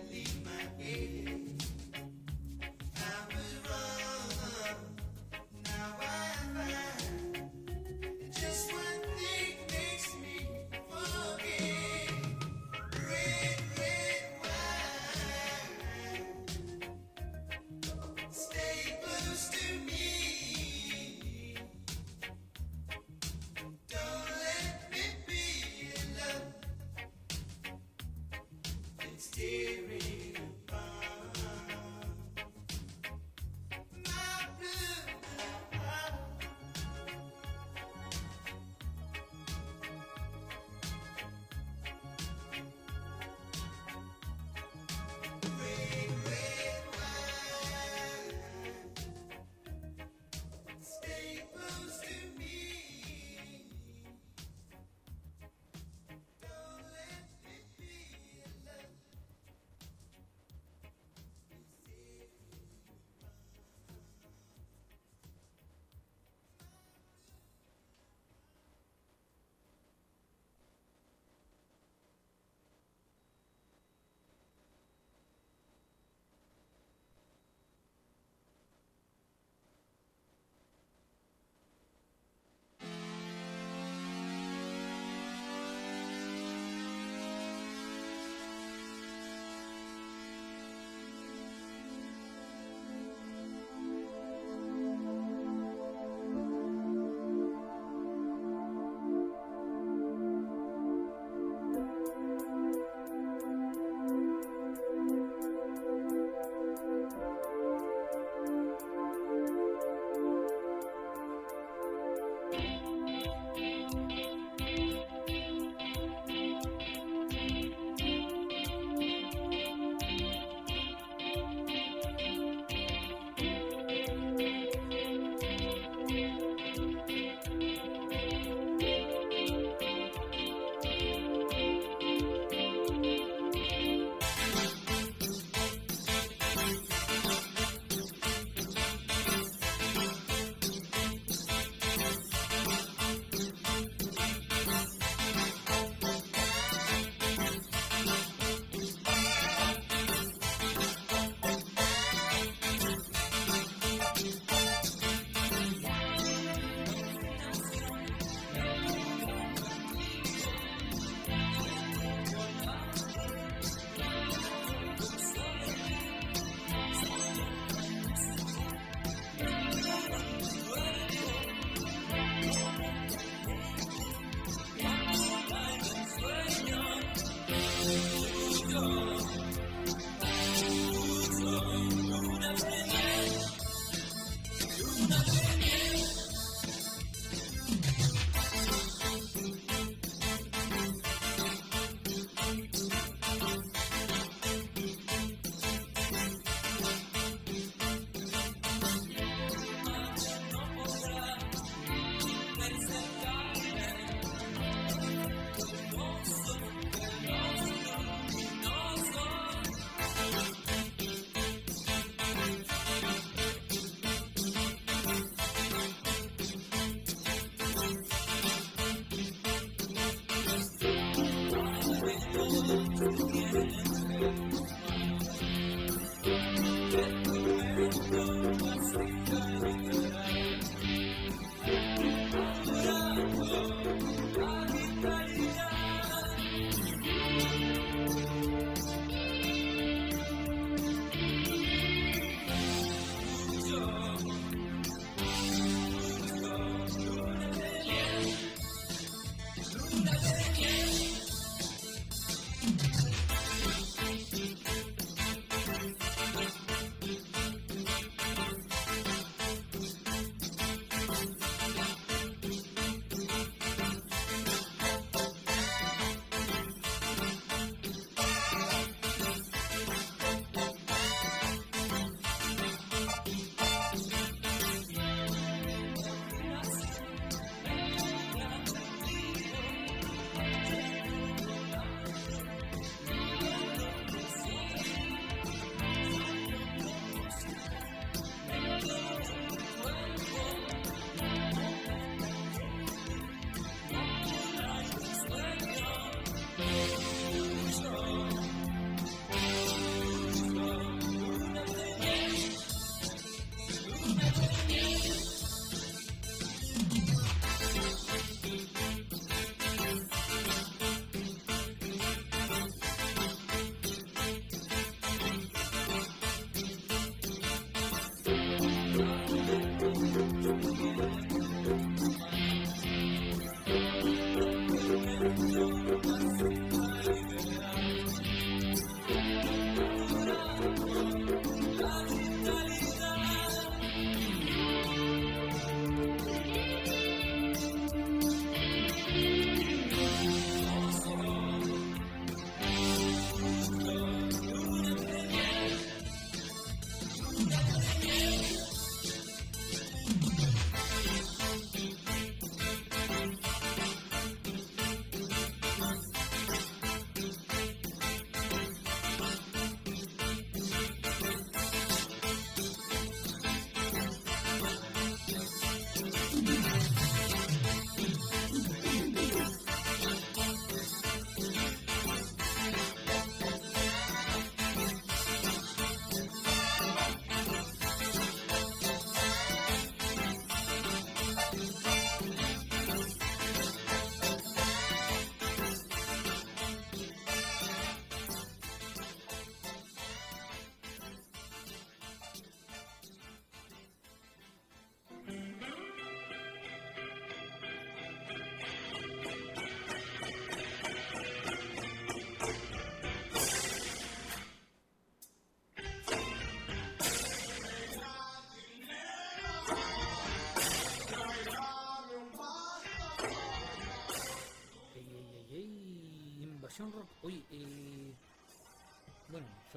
Speaker 3: Now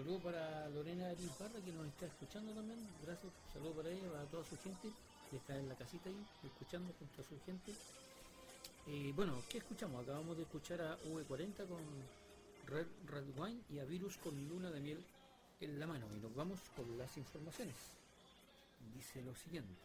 Speaker 1: saludo para Lorena Parra, que nos está escuchando también. Gracias, saludo para ella, para toda su gente que está en la casita ahí, escuchando junto a su gente. Eh, bueno, ¿qué escuchamos? Acabamos de escuchar a V cuarenta con Red, Red Wine y a Virus con Luna de Miel en la mano. Y nos vamos con las informaciones. Dice lo siguiente.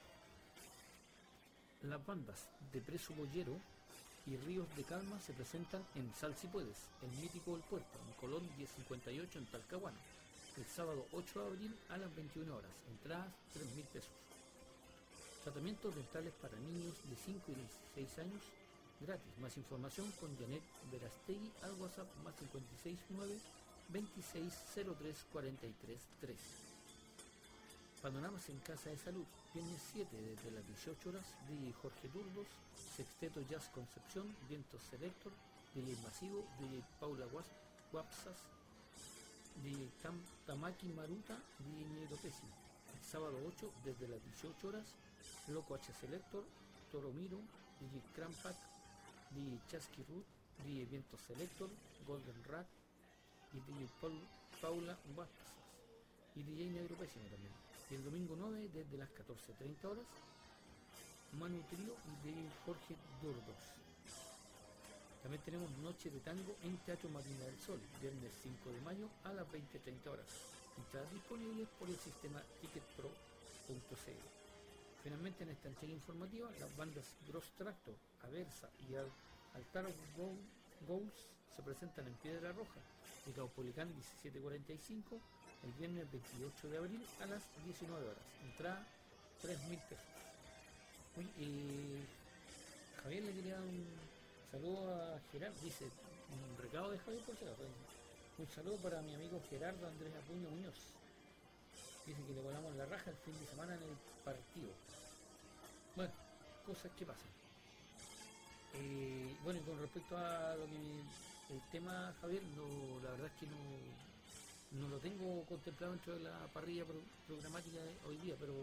Speaker 1: Las bandas de Preso Boyero y Ríos de Calma se presentan en Sal Si Puedes, el mítico del puerto, en Colón diez cincuenta y ocho en Talcahuano, el sábado ocho de abril a las veintiuna horas. Entradas tres mil pesos. Tratamientos dentales para niños de cinco y dieciséis años gratis. Más información con Janet Verastegui al WhatsApp más cinco seis nueve, veintiséis cero tres, cuarenta y tres, tres. Panoramas en Casa de Salud, viernes siete desde las dieciocho horas, D J Jorge Turdos, Sexteto Jazz Concepción, Vientos Selector, D J Masivo, D J Paula Guapsas, D J Tam, Tamaki Maruta, D J Negro Pésimo. El sábado ocho desde las dieciocho horas, Loco H Selector, Toromiro, D J Crampack, D J Chasky Root, D J Vientos Selector, Golden Rat y D J Paul, Paula Guapsas y D J Negro Pésimo también. Y el domingo nueve desde las catorce treinta horas, Manu Trío y de Jorge Durdos. También tenemos Noche de Tango en Teatro Marina del Sol, viernes cinco de mayo a las veinte treinta horas. Entradas disponibles por el sistema ticketpro punto c l. Finalmente, en esta entrega informativa, las bandas Gross Tractor, Aversa y Al Altar of Goals se presentan en Piedra Roja, de Caupolicán diecisiete cuarenta y cinco, el viernes veintiocho de abril a las diecinueve horas. Entrada tres mil pesos. Uy, eh, Javier le quería dar un saludo a Gerardo, dice, un recado de Javier por si acaso. Un saludo para mi amigo Gerardo Andrés Apuño Muñoz. Dice que le volamos la raja el fin de semana en el partido. Bueno, cosas que pasan. Eh, bueno, y con respecto a lo que el tema, Javier, no, la verdad es que no no lo tengo contemplado dentro de la parrilla pro, programática de hoy día, pero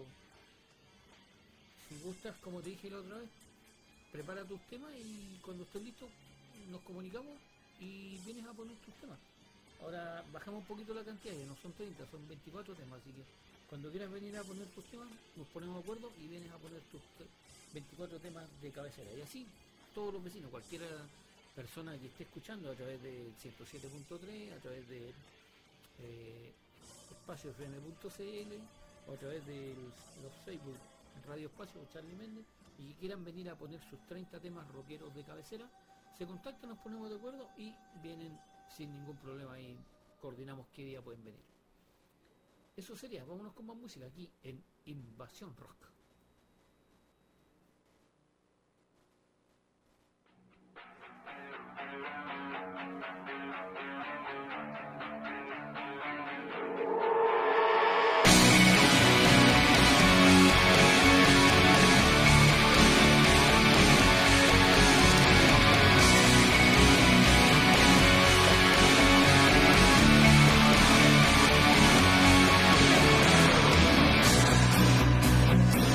Speaker 1: si gustas, como te dije la otra vez, prepara tus temas y cuando estés listo nos comunicamos y vienes a poner tus temas. Ahora bajamos un poquito la cantidad, ya no son treinta, son veinticuatro temas, así que cuando quieras venir a poner tus temas nos ponemos de acuerdo y vienes a poner tus veinticuatro temas de cabecera. Y así todos los vecinos, cualquier persona que esté escuchando a través del ciento siete punto tres, a través de eh, espacio f m punto c l o a través de los Facebook Radio Espacio o Charlie Méndez, y que quieran venir a poner sus treinta temas rockeros de cabecera, se contactan, nos ponemos de acuerdo y vienen sin ningún problema y coordinamos qué día pueden venir. Eso sería, vámonos con más música aquí en Invasión Rock.
Speaker 3: We'll be right back.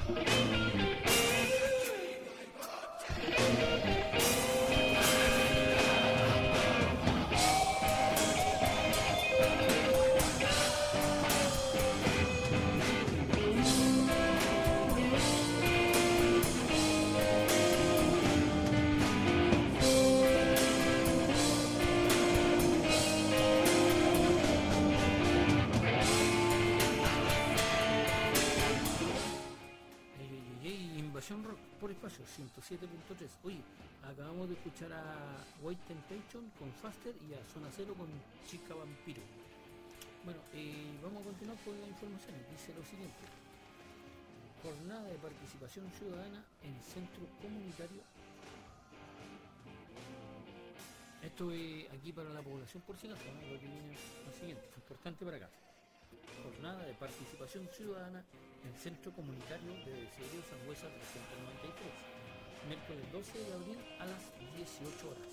Speaker 1: ciento siete punto tres. Oye, acabamos de escuchar a White Temptation con Faster y a Zona Cero con Chica Vampiro. Bueno, eh, vamos a continuar con la información. Dice lo siguiente: jornada de participación ciudadana en centro comunitario. Esto es aquí para la población, por si acaso, ¿no? Lo que viene lo siguiente, es importante para acá. Jornada de participación ciudadana en centro comunitario de Desiderio Sangüesa trescientos noventa y tres, miércoles doce de abril a las dieciocho horas.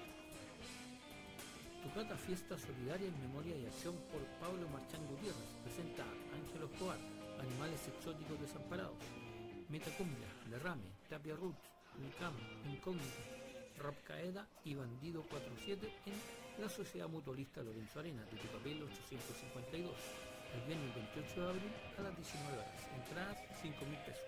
Speaker 1: Tucata Fiesta Solidaria en Memoria y Acción por Pablo Marchán Gutiérrez presenta Ángel Escobar, Animales Exóticos Desamparados, Metacumbia, Derrame, Tapia Roots, Unicam, Incógnita, Rapcaeda y Bandido cuarenta y siete en la Sociedad Mutualista Lorenzo Arena, de Papel ochocientos cincuenta y dos, el viernes veintiocho de abril a las diecinueve horas. Entradas cinco mil pesos.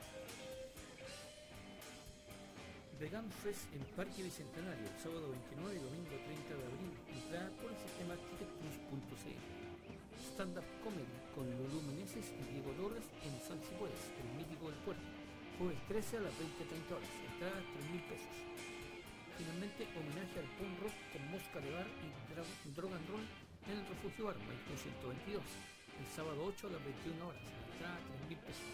Speaker 1: Vegan Fest en Parque Bicentenario, sábado veintinueve y domingo treinta de abril. Entrada por el sistema ticketplus punto c l. Stand-up comedy con Lulú Meneses y Diego Torres en San Si Puedes, el mítico del puerto. Jueves trece a las veinte treinta horas. Entradas tres mil pesos. Finalmente, homenaje al punk rock con Mosca de Bar y Drog and Roll en el Refugio Bar, Maipú ciento veintidós. El sábado ocho a las veintiuna horas. Entrada tres mil pesos.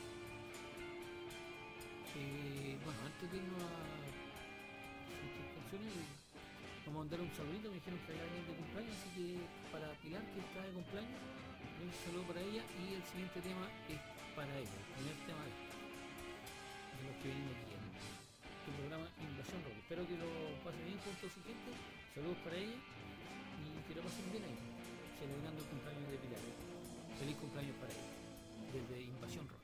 Speaker 1: Eh, bueno, antes de irnos a sus canciones, vamos a mandar un saludito. Me dijeron que hay alguien de cumpleaños, así que para Pilar, que está de cumpleaños, un saludo para ella. Y el siguiente tema es para ella, el primer tema de, de los que venimos aquí en tu programa Invasión Rock. Espero que lo pasen bien junto a su gente. Saludos para ella y que lo pasen bien ahí, celebrando el cumpleaños de Pilar. Feliz cumpleaños para ella, desde Invasión Rock.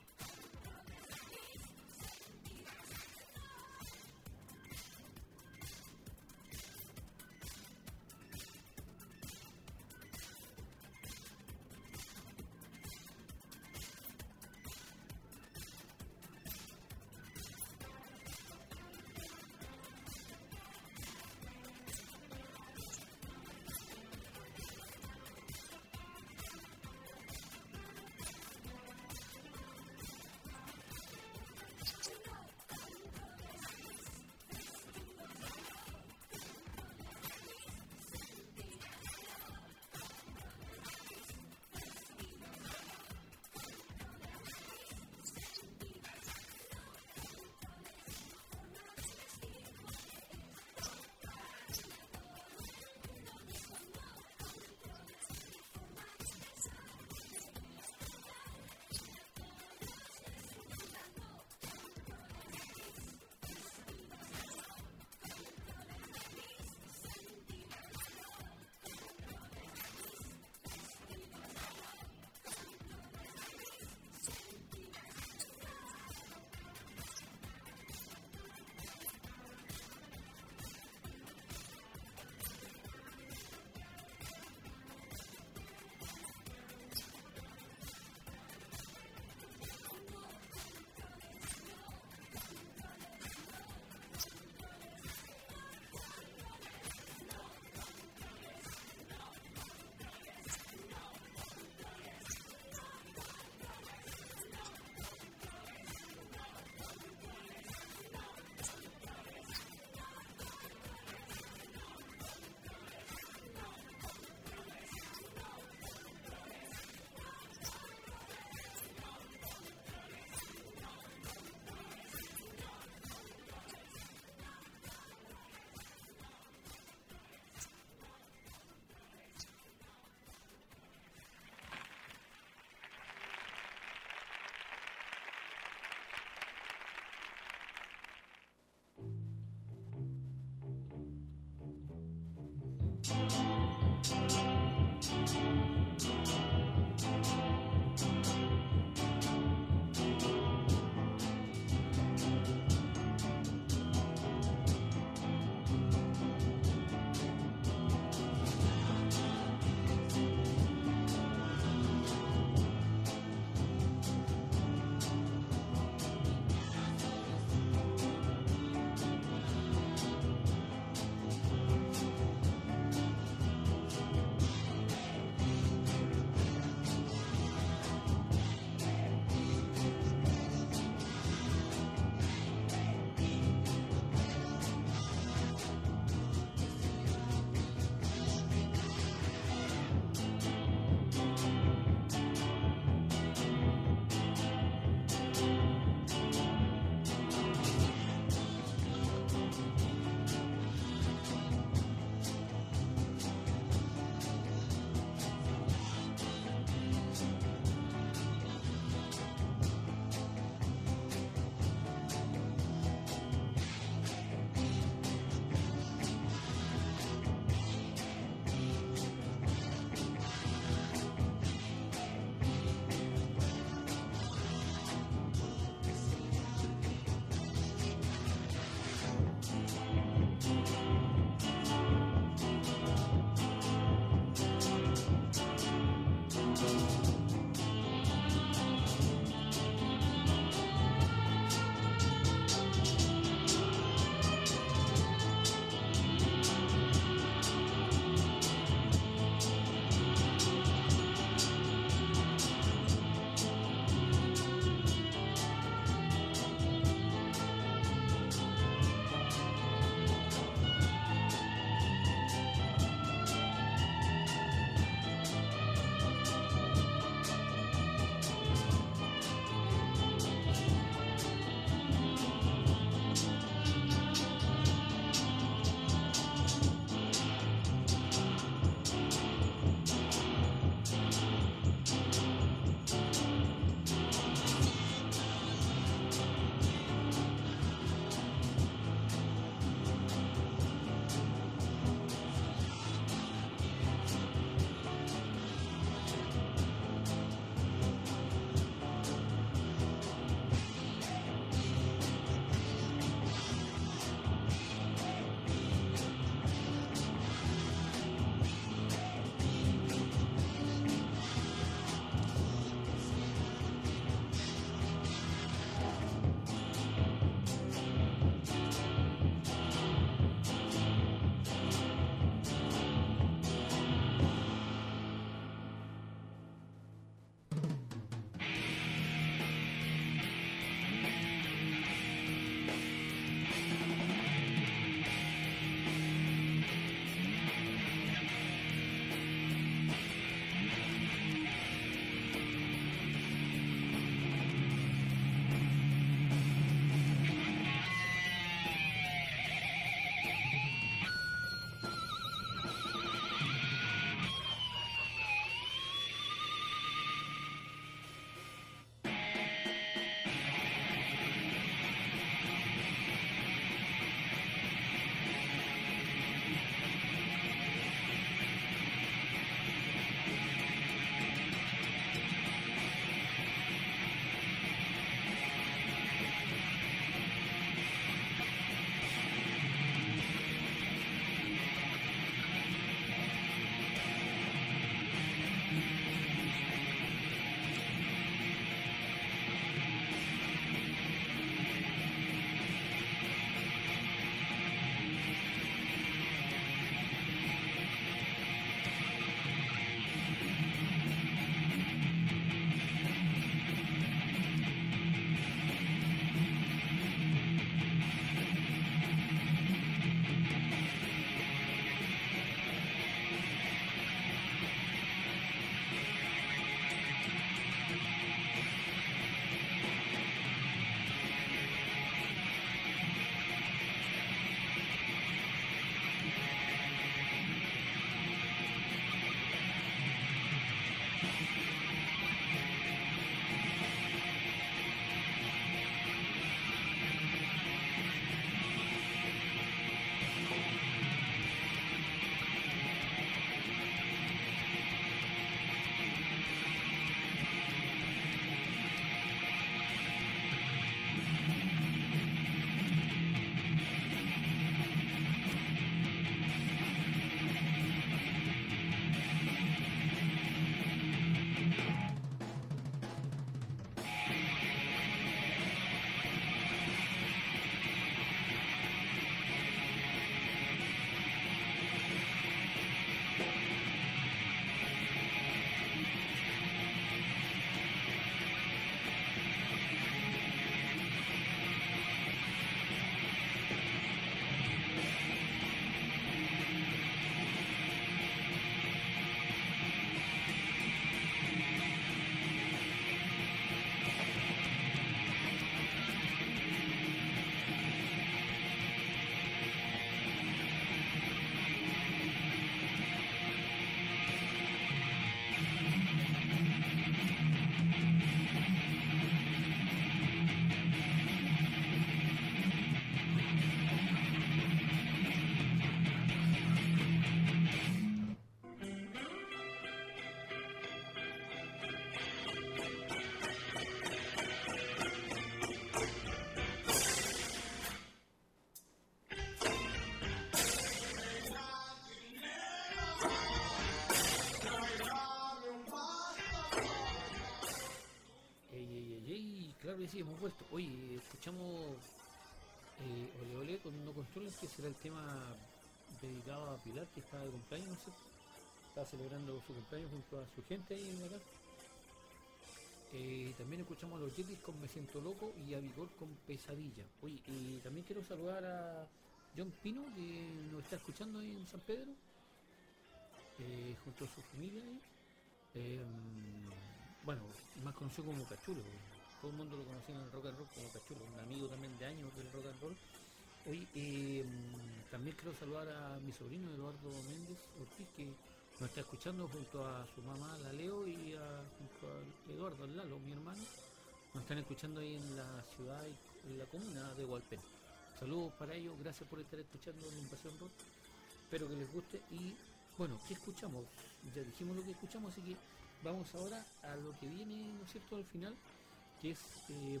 Speaker 1: que sí, hemos vuelto. Oye, escuchamos eh, Ole Ole con No Controles, que será el tema dedicado a Pilar, que está de cumpleaños, ¿no es cierto? Está celebrando su cumpleaños junto a su gente ahí en la casa. Eh, también escuchamos a los Yetis con Me Siento Loco y a Vigor con Pesadilla. Oye, y también quiero saludar a John Pino, que nos está escuchando ahí en San Pedro, eh, junto a su familia ahí. Eh, bueno, más conocido como Cachulo. Todo el mundo lo conocía en el rock and roll como Cachulo, un amigo también de años del rock and roll. Hoy eh, también quiero saludar a mi sobrino Eduardo Méndez Ortiz, que nos está escuchando junto a su mamá, la Leo, y a, junto a Eduardo, el Lalo, mi hermano. Nos están escuchando ahí en la ciudad, y en la comuna de Hualpén. Saludos para ellos, gracias por estar escuchando la Invasión Rock. Espero que les guste. Y bueno, ¿qué escuchamos? Ya dijimos lo que escuchamos, así que vamos ahora a lo que viene, ¿no es cierto?, al final, que es eh,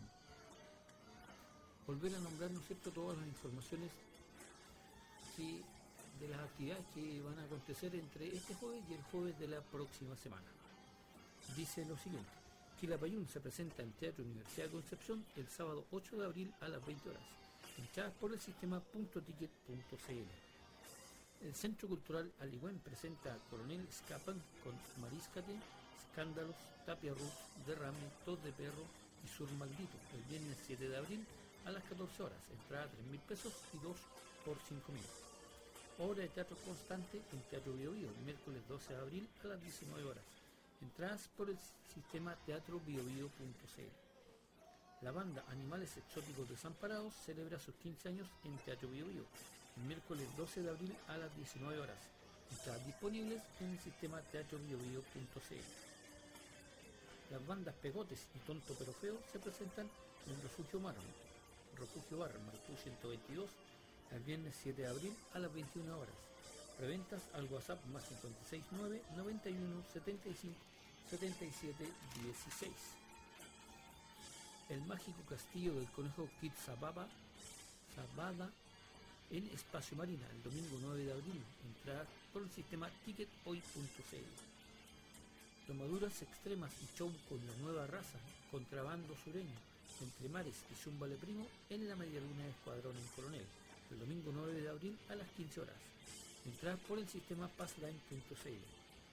Speaker 1: volver a nombrar, ¿no es cierto?, todas las informaciones que, de las actividades que van a acontecer entre este jueves y el jueves de la próxima semana. Dice lo siguiente: Quilapayún se presenta en Teatro Universidad de Concepción el sábado ocho de abril a las veinte horas. Entradas por el sistema punto ticket punto c l. El Centro Cultural Aligüen presenta a Coronel Escapan con Maríscate, Escándalos, Tapia Roots, Derrame, Tos de Perro y Sur Maldito, el viernes siete de abril a las catorce horas. Entrada tres mil pesos y dos por cinco mil. Obra de teatro constante en Teatro Bio Bio, el miércoles doce de abril a las diecinueve horas. Entradas por el sistema teatro bio bio punto c l. La banda Animales Exóticos Desamparados celebra sus quince años en Teatro Bio Bio, el miércoles doce de abril a las diecinueve horas. Entradas disponibles en el sistema teatro bio bio punto c l. Las bandas Pegotes y Tonto Pero Feo se presentan en Refugio Bar, Refugio Bar Maipú ciento veintidós, el viernes siete de abril a las veintiuna horas. Preventas al WhatsApp más cincuenta y seis nueve, noventa y uno, setenta y cinco, setenta y siete, dieciséis. El mágico castillo del conejo Kid Zababa, Zabada en Espacio Marina, el domingo nueve de abril. Entrada por el sistema ticket hoy punto c l. Tomaduras extremas y show con la nueva raza, Contrabando Sureño, Entre Mares y Zúmbale Primo en la Medialuna de Escuadrón en Coronel, el domingo nueve de abril a las quince horas. Entradas por el sistema passline punto c l.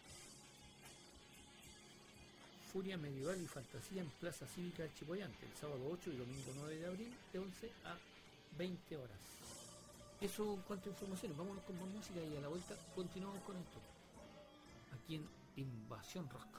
Speaker 1: Furia Medieval y Fantasía en Plaza Cívica de Chipoyante, el sábado ocho y domingo nueve de abril de once a veinte horas. Eso en cuanto a informaciones. Vámonos con más música y a la vuelta continuamos con esto aquí en Invasión Rock.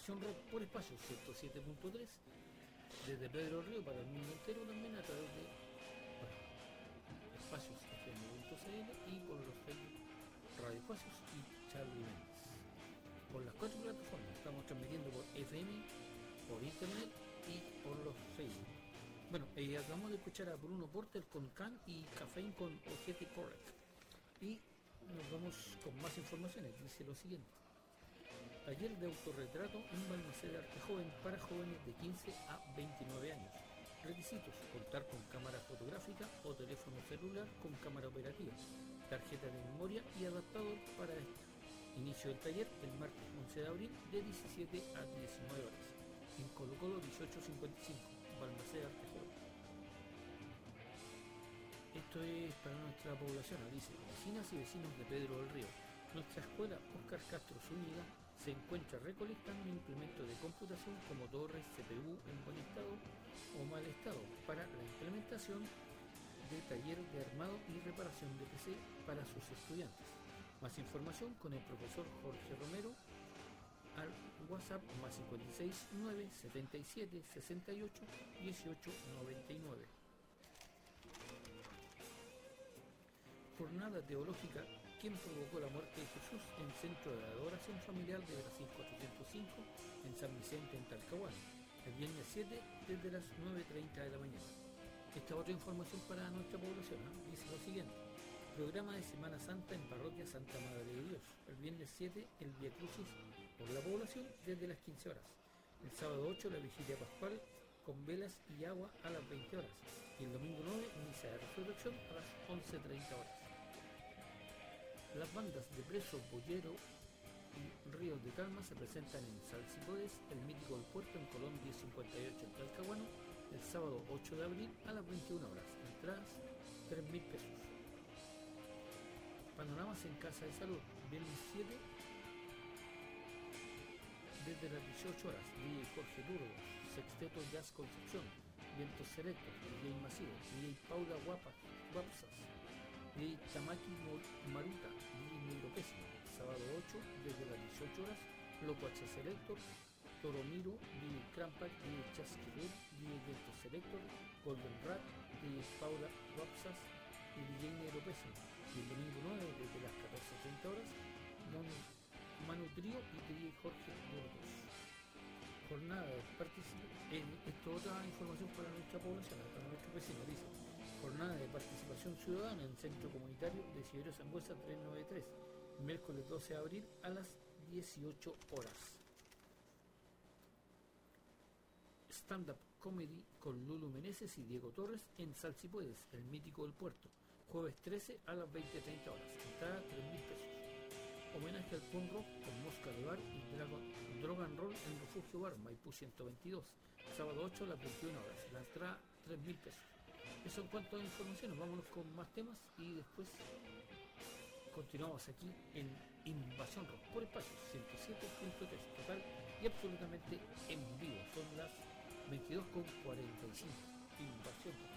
Speaker 1: Invasión Rock por Espacio ciento siete punto tres, desde Pedro Río para el mundo entero también a través de bueno, espacios f m punto c l y por los Facebook Radio Espacios y Charlie Méndez. Por las cuatro plataformas estamos transmitiendo por F M, por internet y por los Facebook. Bueno, eh, acabamos de escuchar a Bruno Porter con Can y Cafeín con Ojete Correct. Y nos vamos con más informaciones. Dice lo siguiente: taller de autorretrato en Balmaceda Arte Joven para jóvenes de quince a veintinueve años. Requisitos: contar con cámara fotográfica o teléfono celular con cámara operativa, tarjeta de memoria y adaptador para esta. Inicio del taller el martes once de abril de diecisiete a diecinueve horas en Colo Colo dieciocho cincuenta y cinco, Balmaceda Arte Joven. Esto es para nuestra población, dice: vecinas y vecinos de Pedro del Río. Nuestra escuela Óscar Castro Zúñiga se encuentra recolectando implementos de computación como torres, C P U en buen estado o mal estado para la implementación de talleres de armado y reparación de P C para sus estudiantes. Más información con el profesor Jorge Romero al WhatsApp más cincuenta y seis, nueve, setenta y siete, sesenta y ocho, dieciocho, noventa y nueve. Jornada teológica: ¿quién provocó la muerte de Jesús? En Centro de Adoración Familiar de Brasil cuatrocientos cinco en San Vicente, en Talcahuano, el viernes siete desde las nueve y treinta de la mañana. Esta otra información para nuestra población, ¿eh? Dice lo siguiente: programa de Semana Santa en Parroquia Santa Madre de Dios. El viernes siete el Vía Crucis por la población desde las quince horas. El sábado ocho la Vigilia Pascual con velas y agua a las veinte horas. Y el domingo nueve misa de resurrección a las once treinta horas. Las bandas de Preso, Boyero y Ríos de Calma se presentan en Salsipodes, el mítico del puerto en Colón diez cincuenta y ocho en Talcahuano, el sábado ocho de abril a las veintiuna horas. Entradas tres mil pesos. Panoramas en Casa de Salud, viernes siete desde las dieciocho horas. D J Jorge Burgos, Sexteto Jazz Concepción, Vientos Selectos, D J Masivo, D J Paula Guapa, Guapsas, D J Tamaki Maruta, D J Negro Pésimo. Sábado ocho desde las dieciocho horas, Loco H Selector, Toromiro, D J Crampak, D J Chasquilur, D J Vientos Selector, Golden Rat, D J Paula Guapsas y D J Negro Pésimo. Y el domingo nueve desde las catorce treinta horas, Manu Trío y D J Jorge Burgos. Jornada de participación. Eh, esto es otra información para nuestra población, para nuestros vecinos. Dice: jornada de participación ciudadana en Centro Comunitario de Siberio Sangüesa trescientos noventa y tres, miércoles doce de abril a las dieciocho horas. Stand-up comedy con Lulu Meneses y Diego Torres en Salsipuedes, el mítico del puerto, jueves trece a las veinte treinta horas. Entrada tres mil pesos. Homenaje al punk rock con Mosca de Bar y Dragon, Drug and Roll en Refugio Bar, Maipú ciento veintidós, sábado ocho a las veintiuna horas. La entrada tres mil pesos. Eso en cuanto a informaciones. Vámonos con más temas y después continuamos aquí en Invasión Rock por Espacio ciento siete punto tres, total y absolutamente en vivo. Son las veintidós con cuarenta y cinco. Invasión Rock.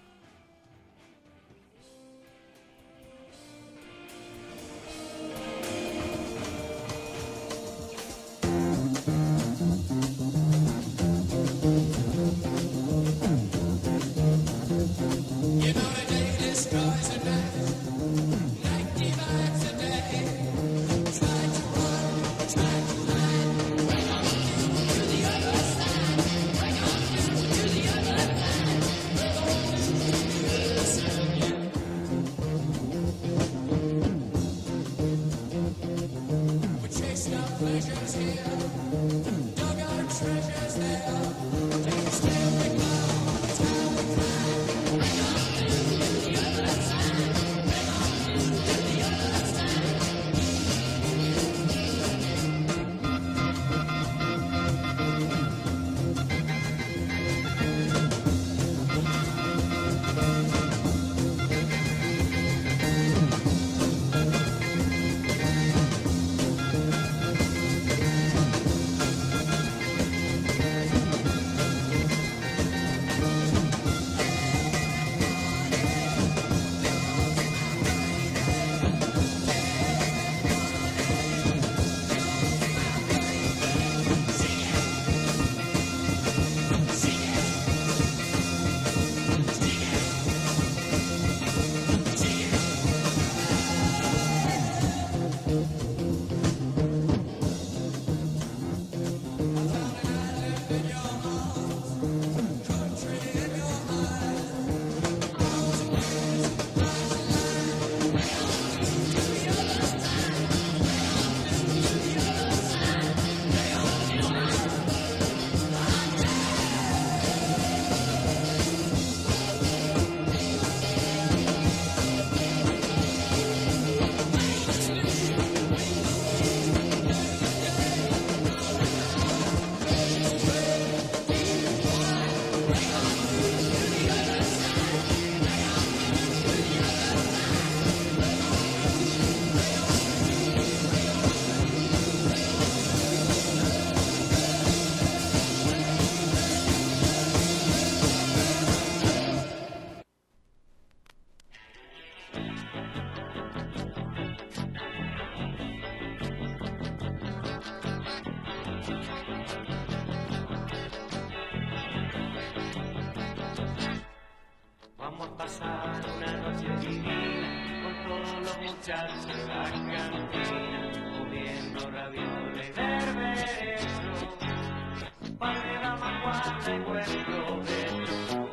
Speaker 2: marcharse a la cantina, comiendo ravioles berberecho, pan de dama, guarda y buen provecho.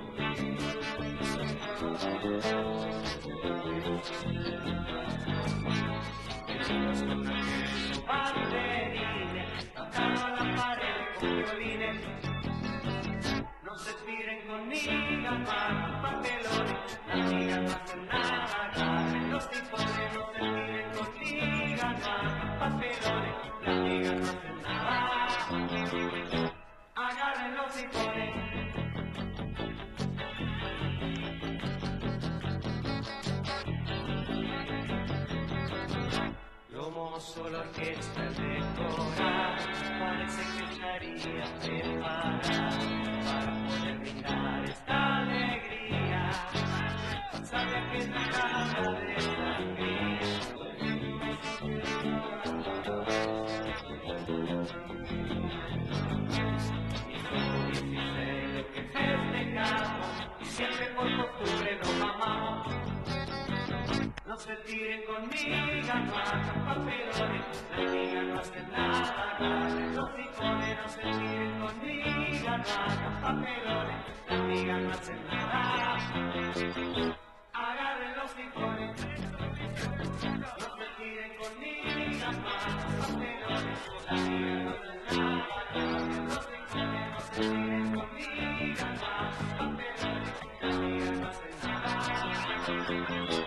Speaker 2: Con aquellos banderines, tocando la pared con violines. No se tiren con migas, más papelones, las migas no hacen nada, agarren los tifones. No se tiren con migas, más papelones, las migas no hacen nada, agarren los tifones. Solo orquesta decorar, parece que estaría preparada para poder brindar esta alegría. Sabía que no trata de sangría. Y somos dieciséis los que festejamos, y siempre por costumbre nos amamos. No se tiren con migas, no hagan papelones, las migas no hacen nada, agarren los tifones. No se tiren con migas, no hagan papelones, las migas no hacen nada, agarren los tifones. No se tiren con migas, no hagan papelones, las migas no hacen nada, agarren los tifones. No se tiren con migas, no hagan papelones, las migas no hacen nada.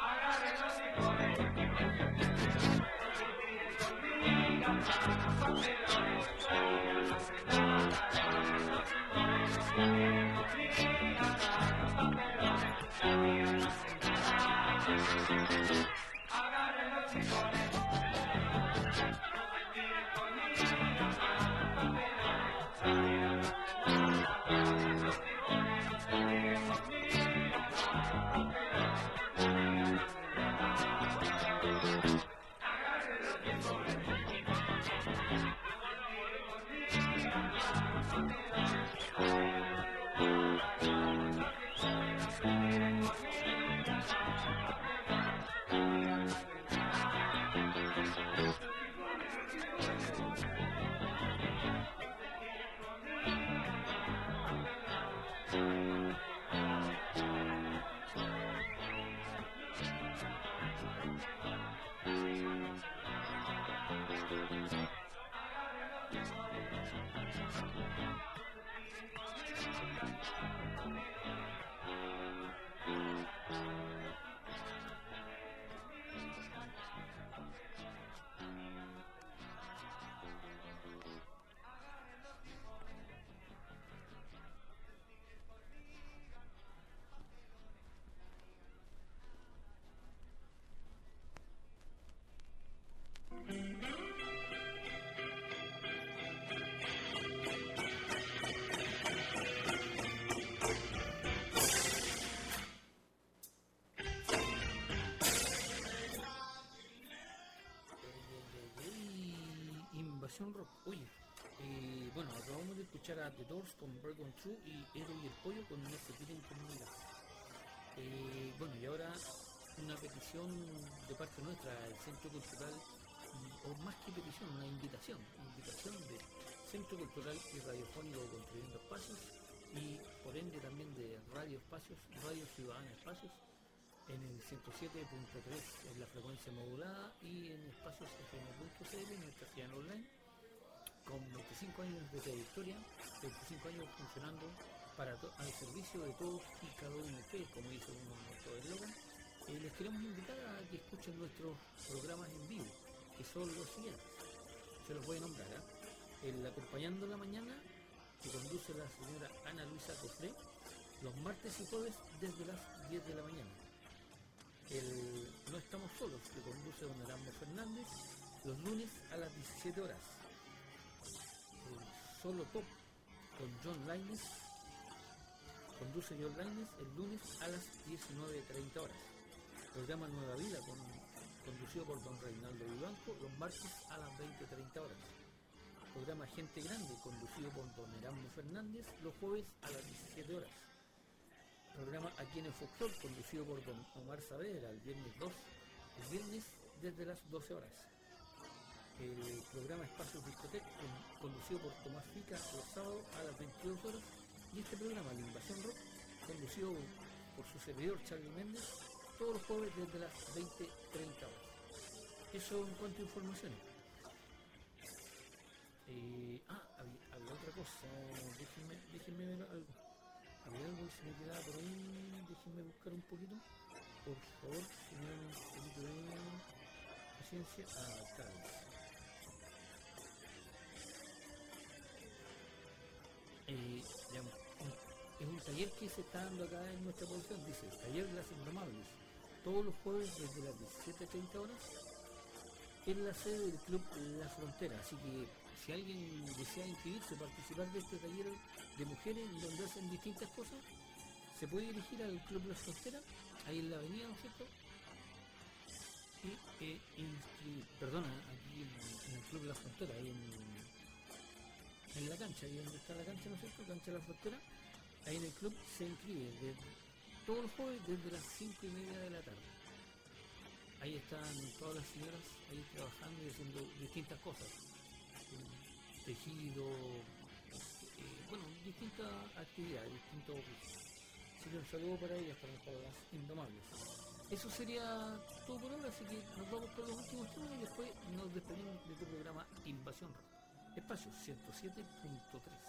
Speaker 1: Rock. Oye, eh, bueno, acabamos de escuchar a The Doors con Break On Through y Edo y el Pollo con No se tiren con migas. Eh, bueno, y ahora una petición de parte nuestra, el Centro Cultural, o más que petición, una invitación, una invitación del Centro Cultural y Radiofónico Construyendo Espacios y por ende también de Radio Espacios, Radio Ciudadana Espacios, en el ciento siete punto tres en la frecuencia modulada y en espacios f m punto c l, nuestra señal online, con veinticinco años de trayectoria, veinticinco años funcionando para to- al servicio de todos y cada uno de ustedes, como dice uno de nuestros eslogan. Eh, les queremos invitar a que escuchen nuestros programas en vivo, que son los siguientes. Se los voy a nombrar, ¿eh? El Acompañando la Mañana, que conduce la señora Ana Luisa Cofré, los martes y jueves desde las diez de la mañana. El No Estamos Solos, que conduce don Erasmo Fernández, los lunes a las diecisiete horas. El Solo Top con John Lainez, conduce John Lainez el lunes a las diecinueve treinta horas. Programa Nueva Vida, con, conducido por don Reinaldo Vivanco, los martes a las veinte treinta horas. Programa Gente Grande, conducido por don Erasmo Fernández, los jueves a las diecisiete horas. Programa Aquí en el Folclor, conducido por don Omar Saavedra, el viernes dos el viernes desde las doce horas. El programa Espacios Discotec, conducido por Tomás Fica, los sábados a las veintidós horas, y este programa, La Invasión Rock, conducido por su servidor Charlie Méndez, todos los jueves desde las veinte treinta horas. Eso en cuanto a informaciones. Eh, ah, había, había otra cosa, déjenme, déjenme ver algo. Había algo que se me quedaba por ahí, déjenme buscar un poquito, por favor, si me dan un poquito de paciencia. Ah, acá es. Eh, digamos, es un taller que se está dando acá en nuestra producción, dice, Taller de las Indomables, todos los jueves desde las diecisiete treinta horas, en la sede del Club La Frontera. Así que si alguien desea inscribirse, participar de este taller de mujeres donde hacen distintas cosas, se puede dirigir al Club La Frontera, ahí en la avenida, ¿no es cierto? Y eh, inscribir, perdona, aquí en, en el Club La Frontera, ahí en en la cancha, ahí donde está la cancha, ¿no es cierto? Cancha de la Frontera, ahí en el club se inscribe de, todos los jueves desde las cinco y media de la tarde. Ahí están todas las señoras ahí trabajando y haciendo distintas cosas, eh, tejido, eh, bueno, distintas actividades, distintos oficios. Así que un saludo para ellas, para, para las Indomables. Eso sería todo por ahora, así que nos vamos con los últimos temas y después nos despedimos de tu programa Invasión Rock. Espacio ciento siete punto tres.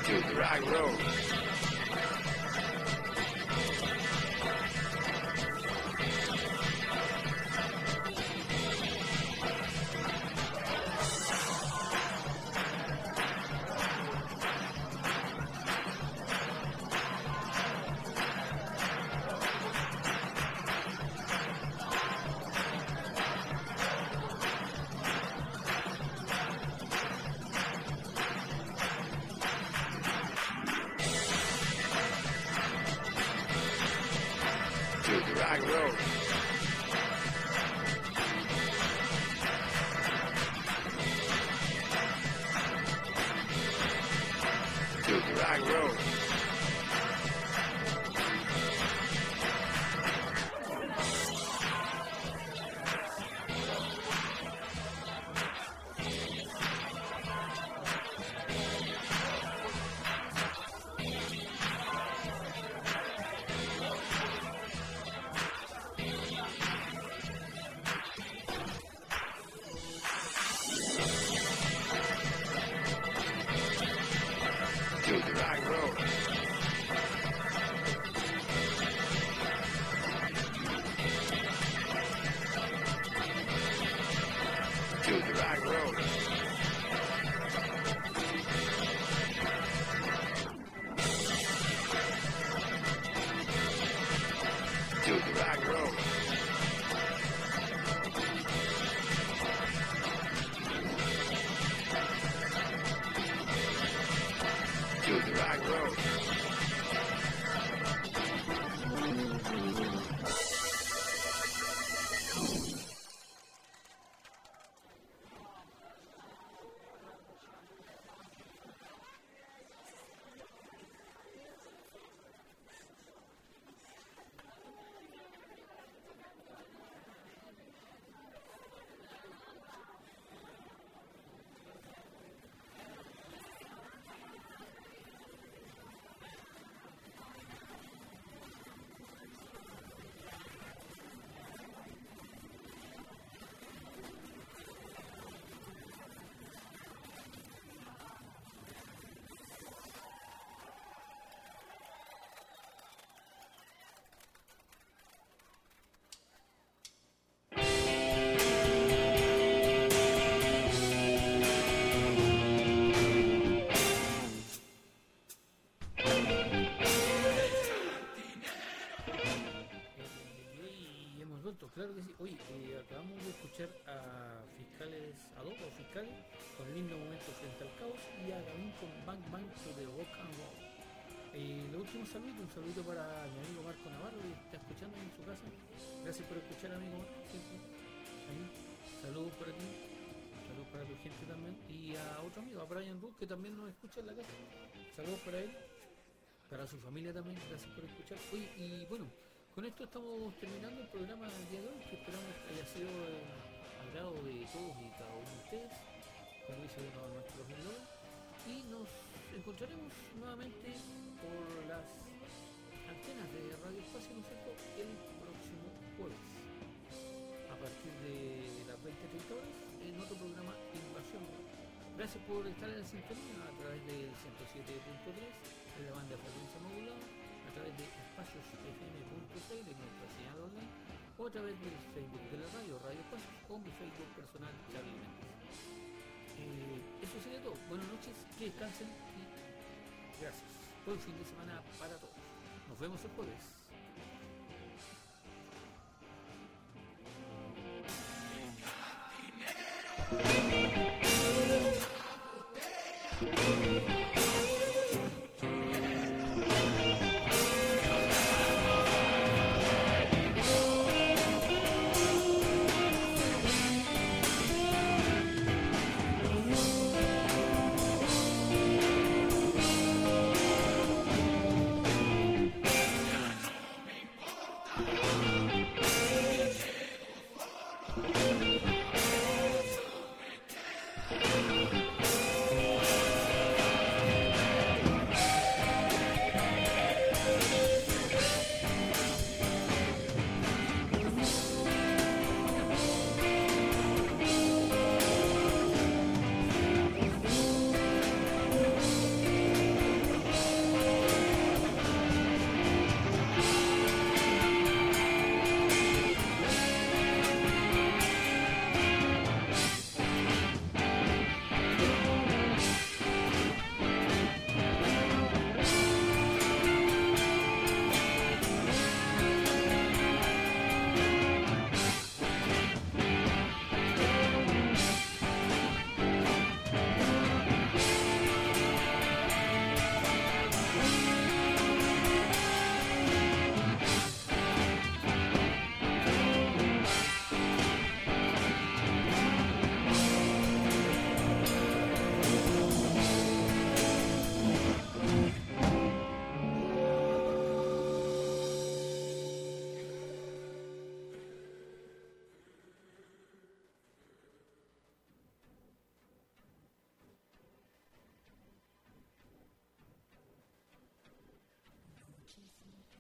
Speaker 3: to the right road.
Speaker 1: Claro que sí. Oye, eh, acabamos de escuchar a Fiscales, a dos o Fiscales, con lindo momento frente al caos, y a Gavín con Bang Bang to the Rock and Roll. Eh, el último saludo, un saludo para mi amigo Marco Navarro, que está escuchando en su casa. Gracias por escuchar, amigo Marco, siempre. Ahí. Saludos para ti, saludos para tu gente también. Y a otro amigo, a Brian Ruth, que también nos escucha en la casa. Saludos para él, para su familia también, gracias por escuchar. Oye, y bueno, con esto estamos terminando el programa del día de hoy, que esperamos que haya sido eh, al agrado de todos y cada uno de ustedes, como dice uno de nuestros vendedores, y nos encontraremos nuevamente por las antenas de Radio Espacio, ¿no es cierto?, el próximo jueves, a partir de las veinte treinta horas, en otro programa Invasión. Gracias por estar en la sintonía a través del ciento siete punto tres de la banda de frecuencia modulada, a través de espacios f m punto c de nuestra señal online, o a través del Facebook de la radio, Radio Espacios, o mi Facebook personal, Charlie Méndez. Eh, eso sería todo. Buenas noches, que descansen y gracias. Buen fin de semana para todos. Nos vemos el jueves.
Speaker 3: Dinero.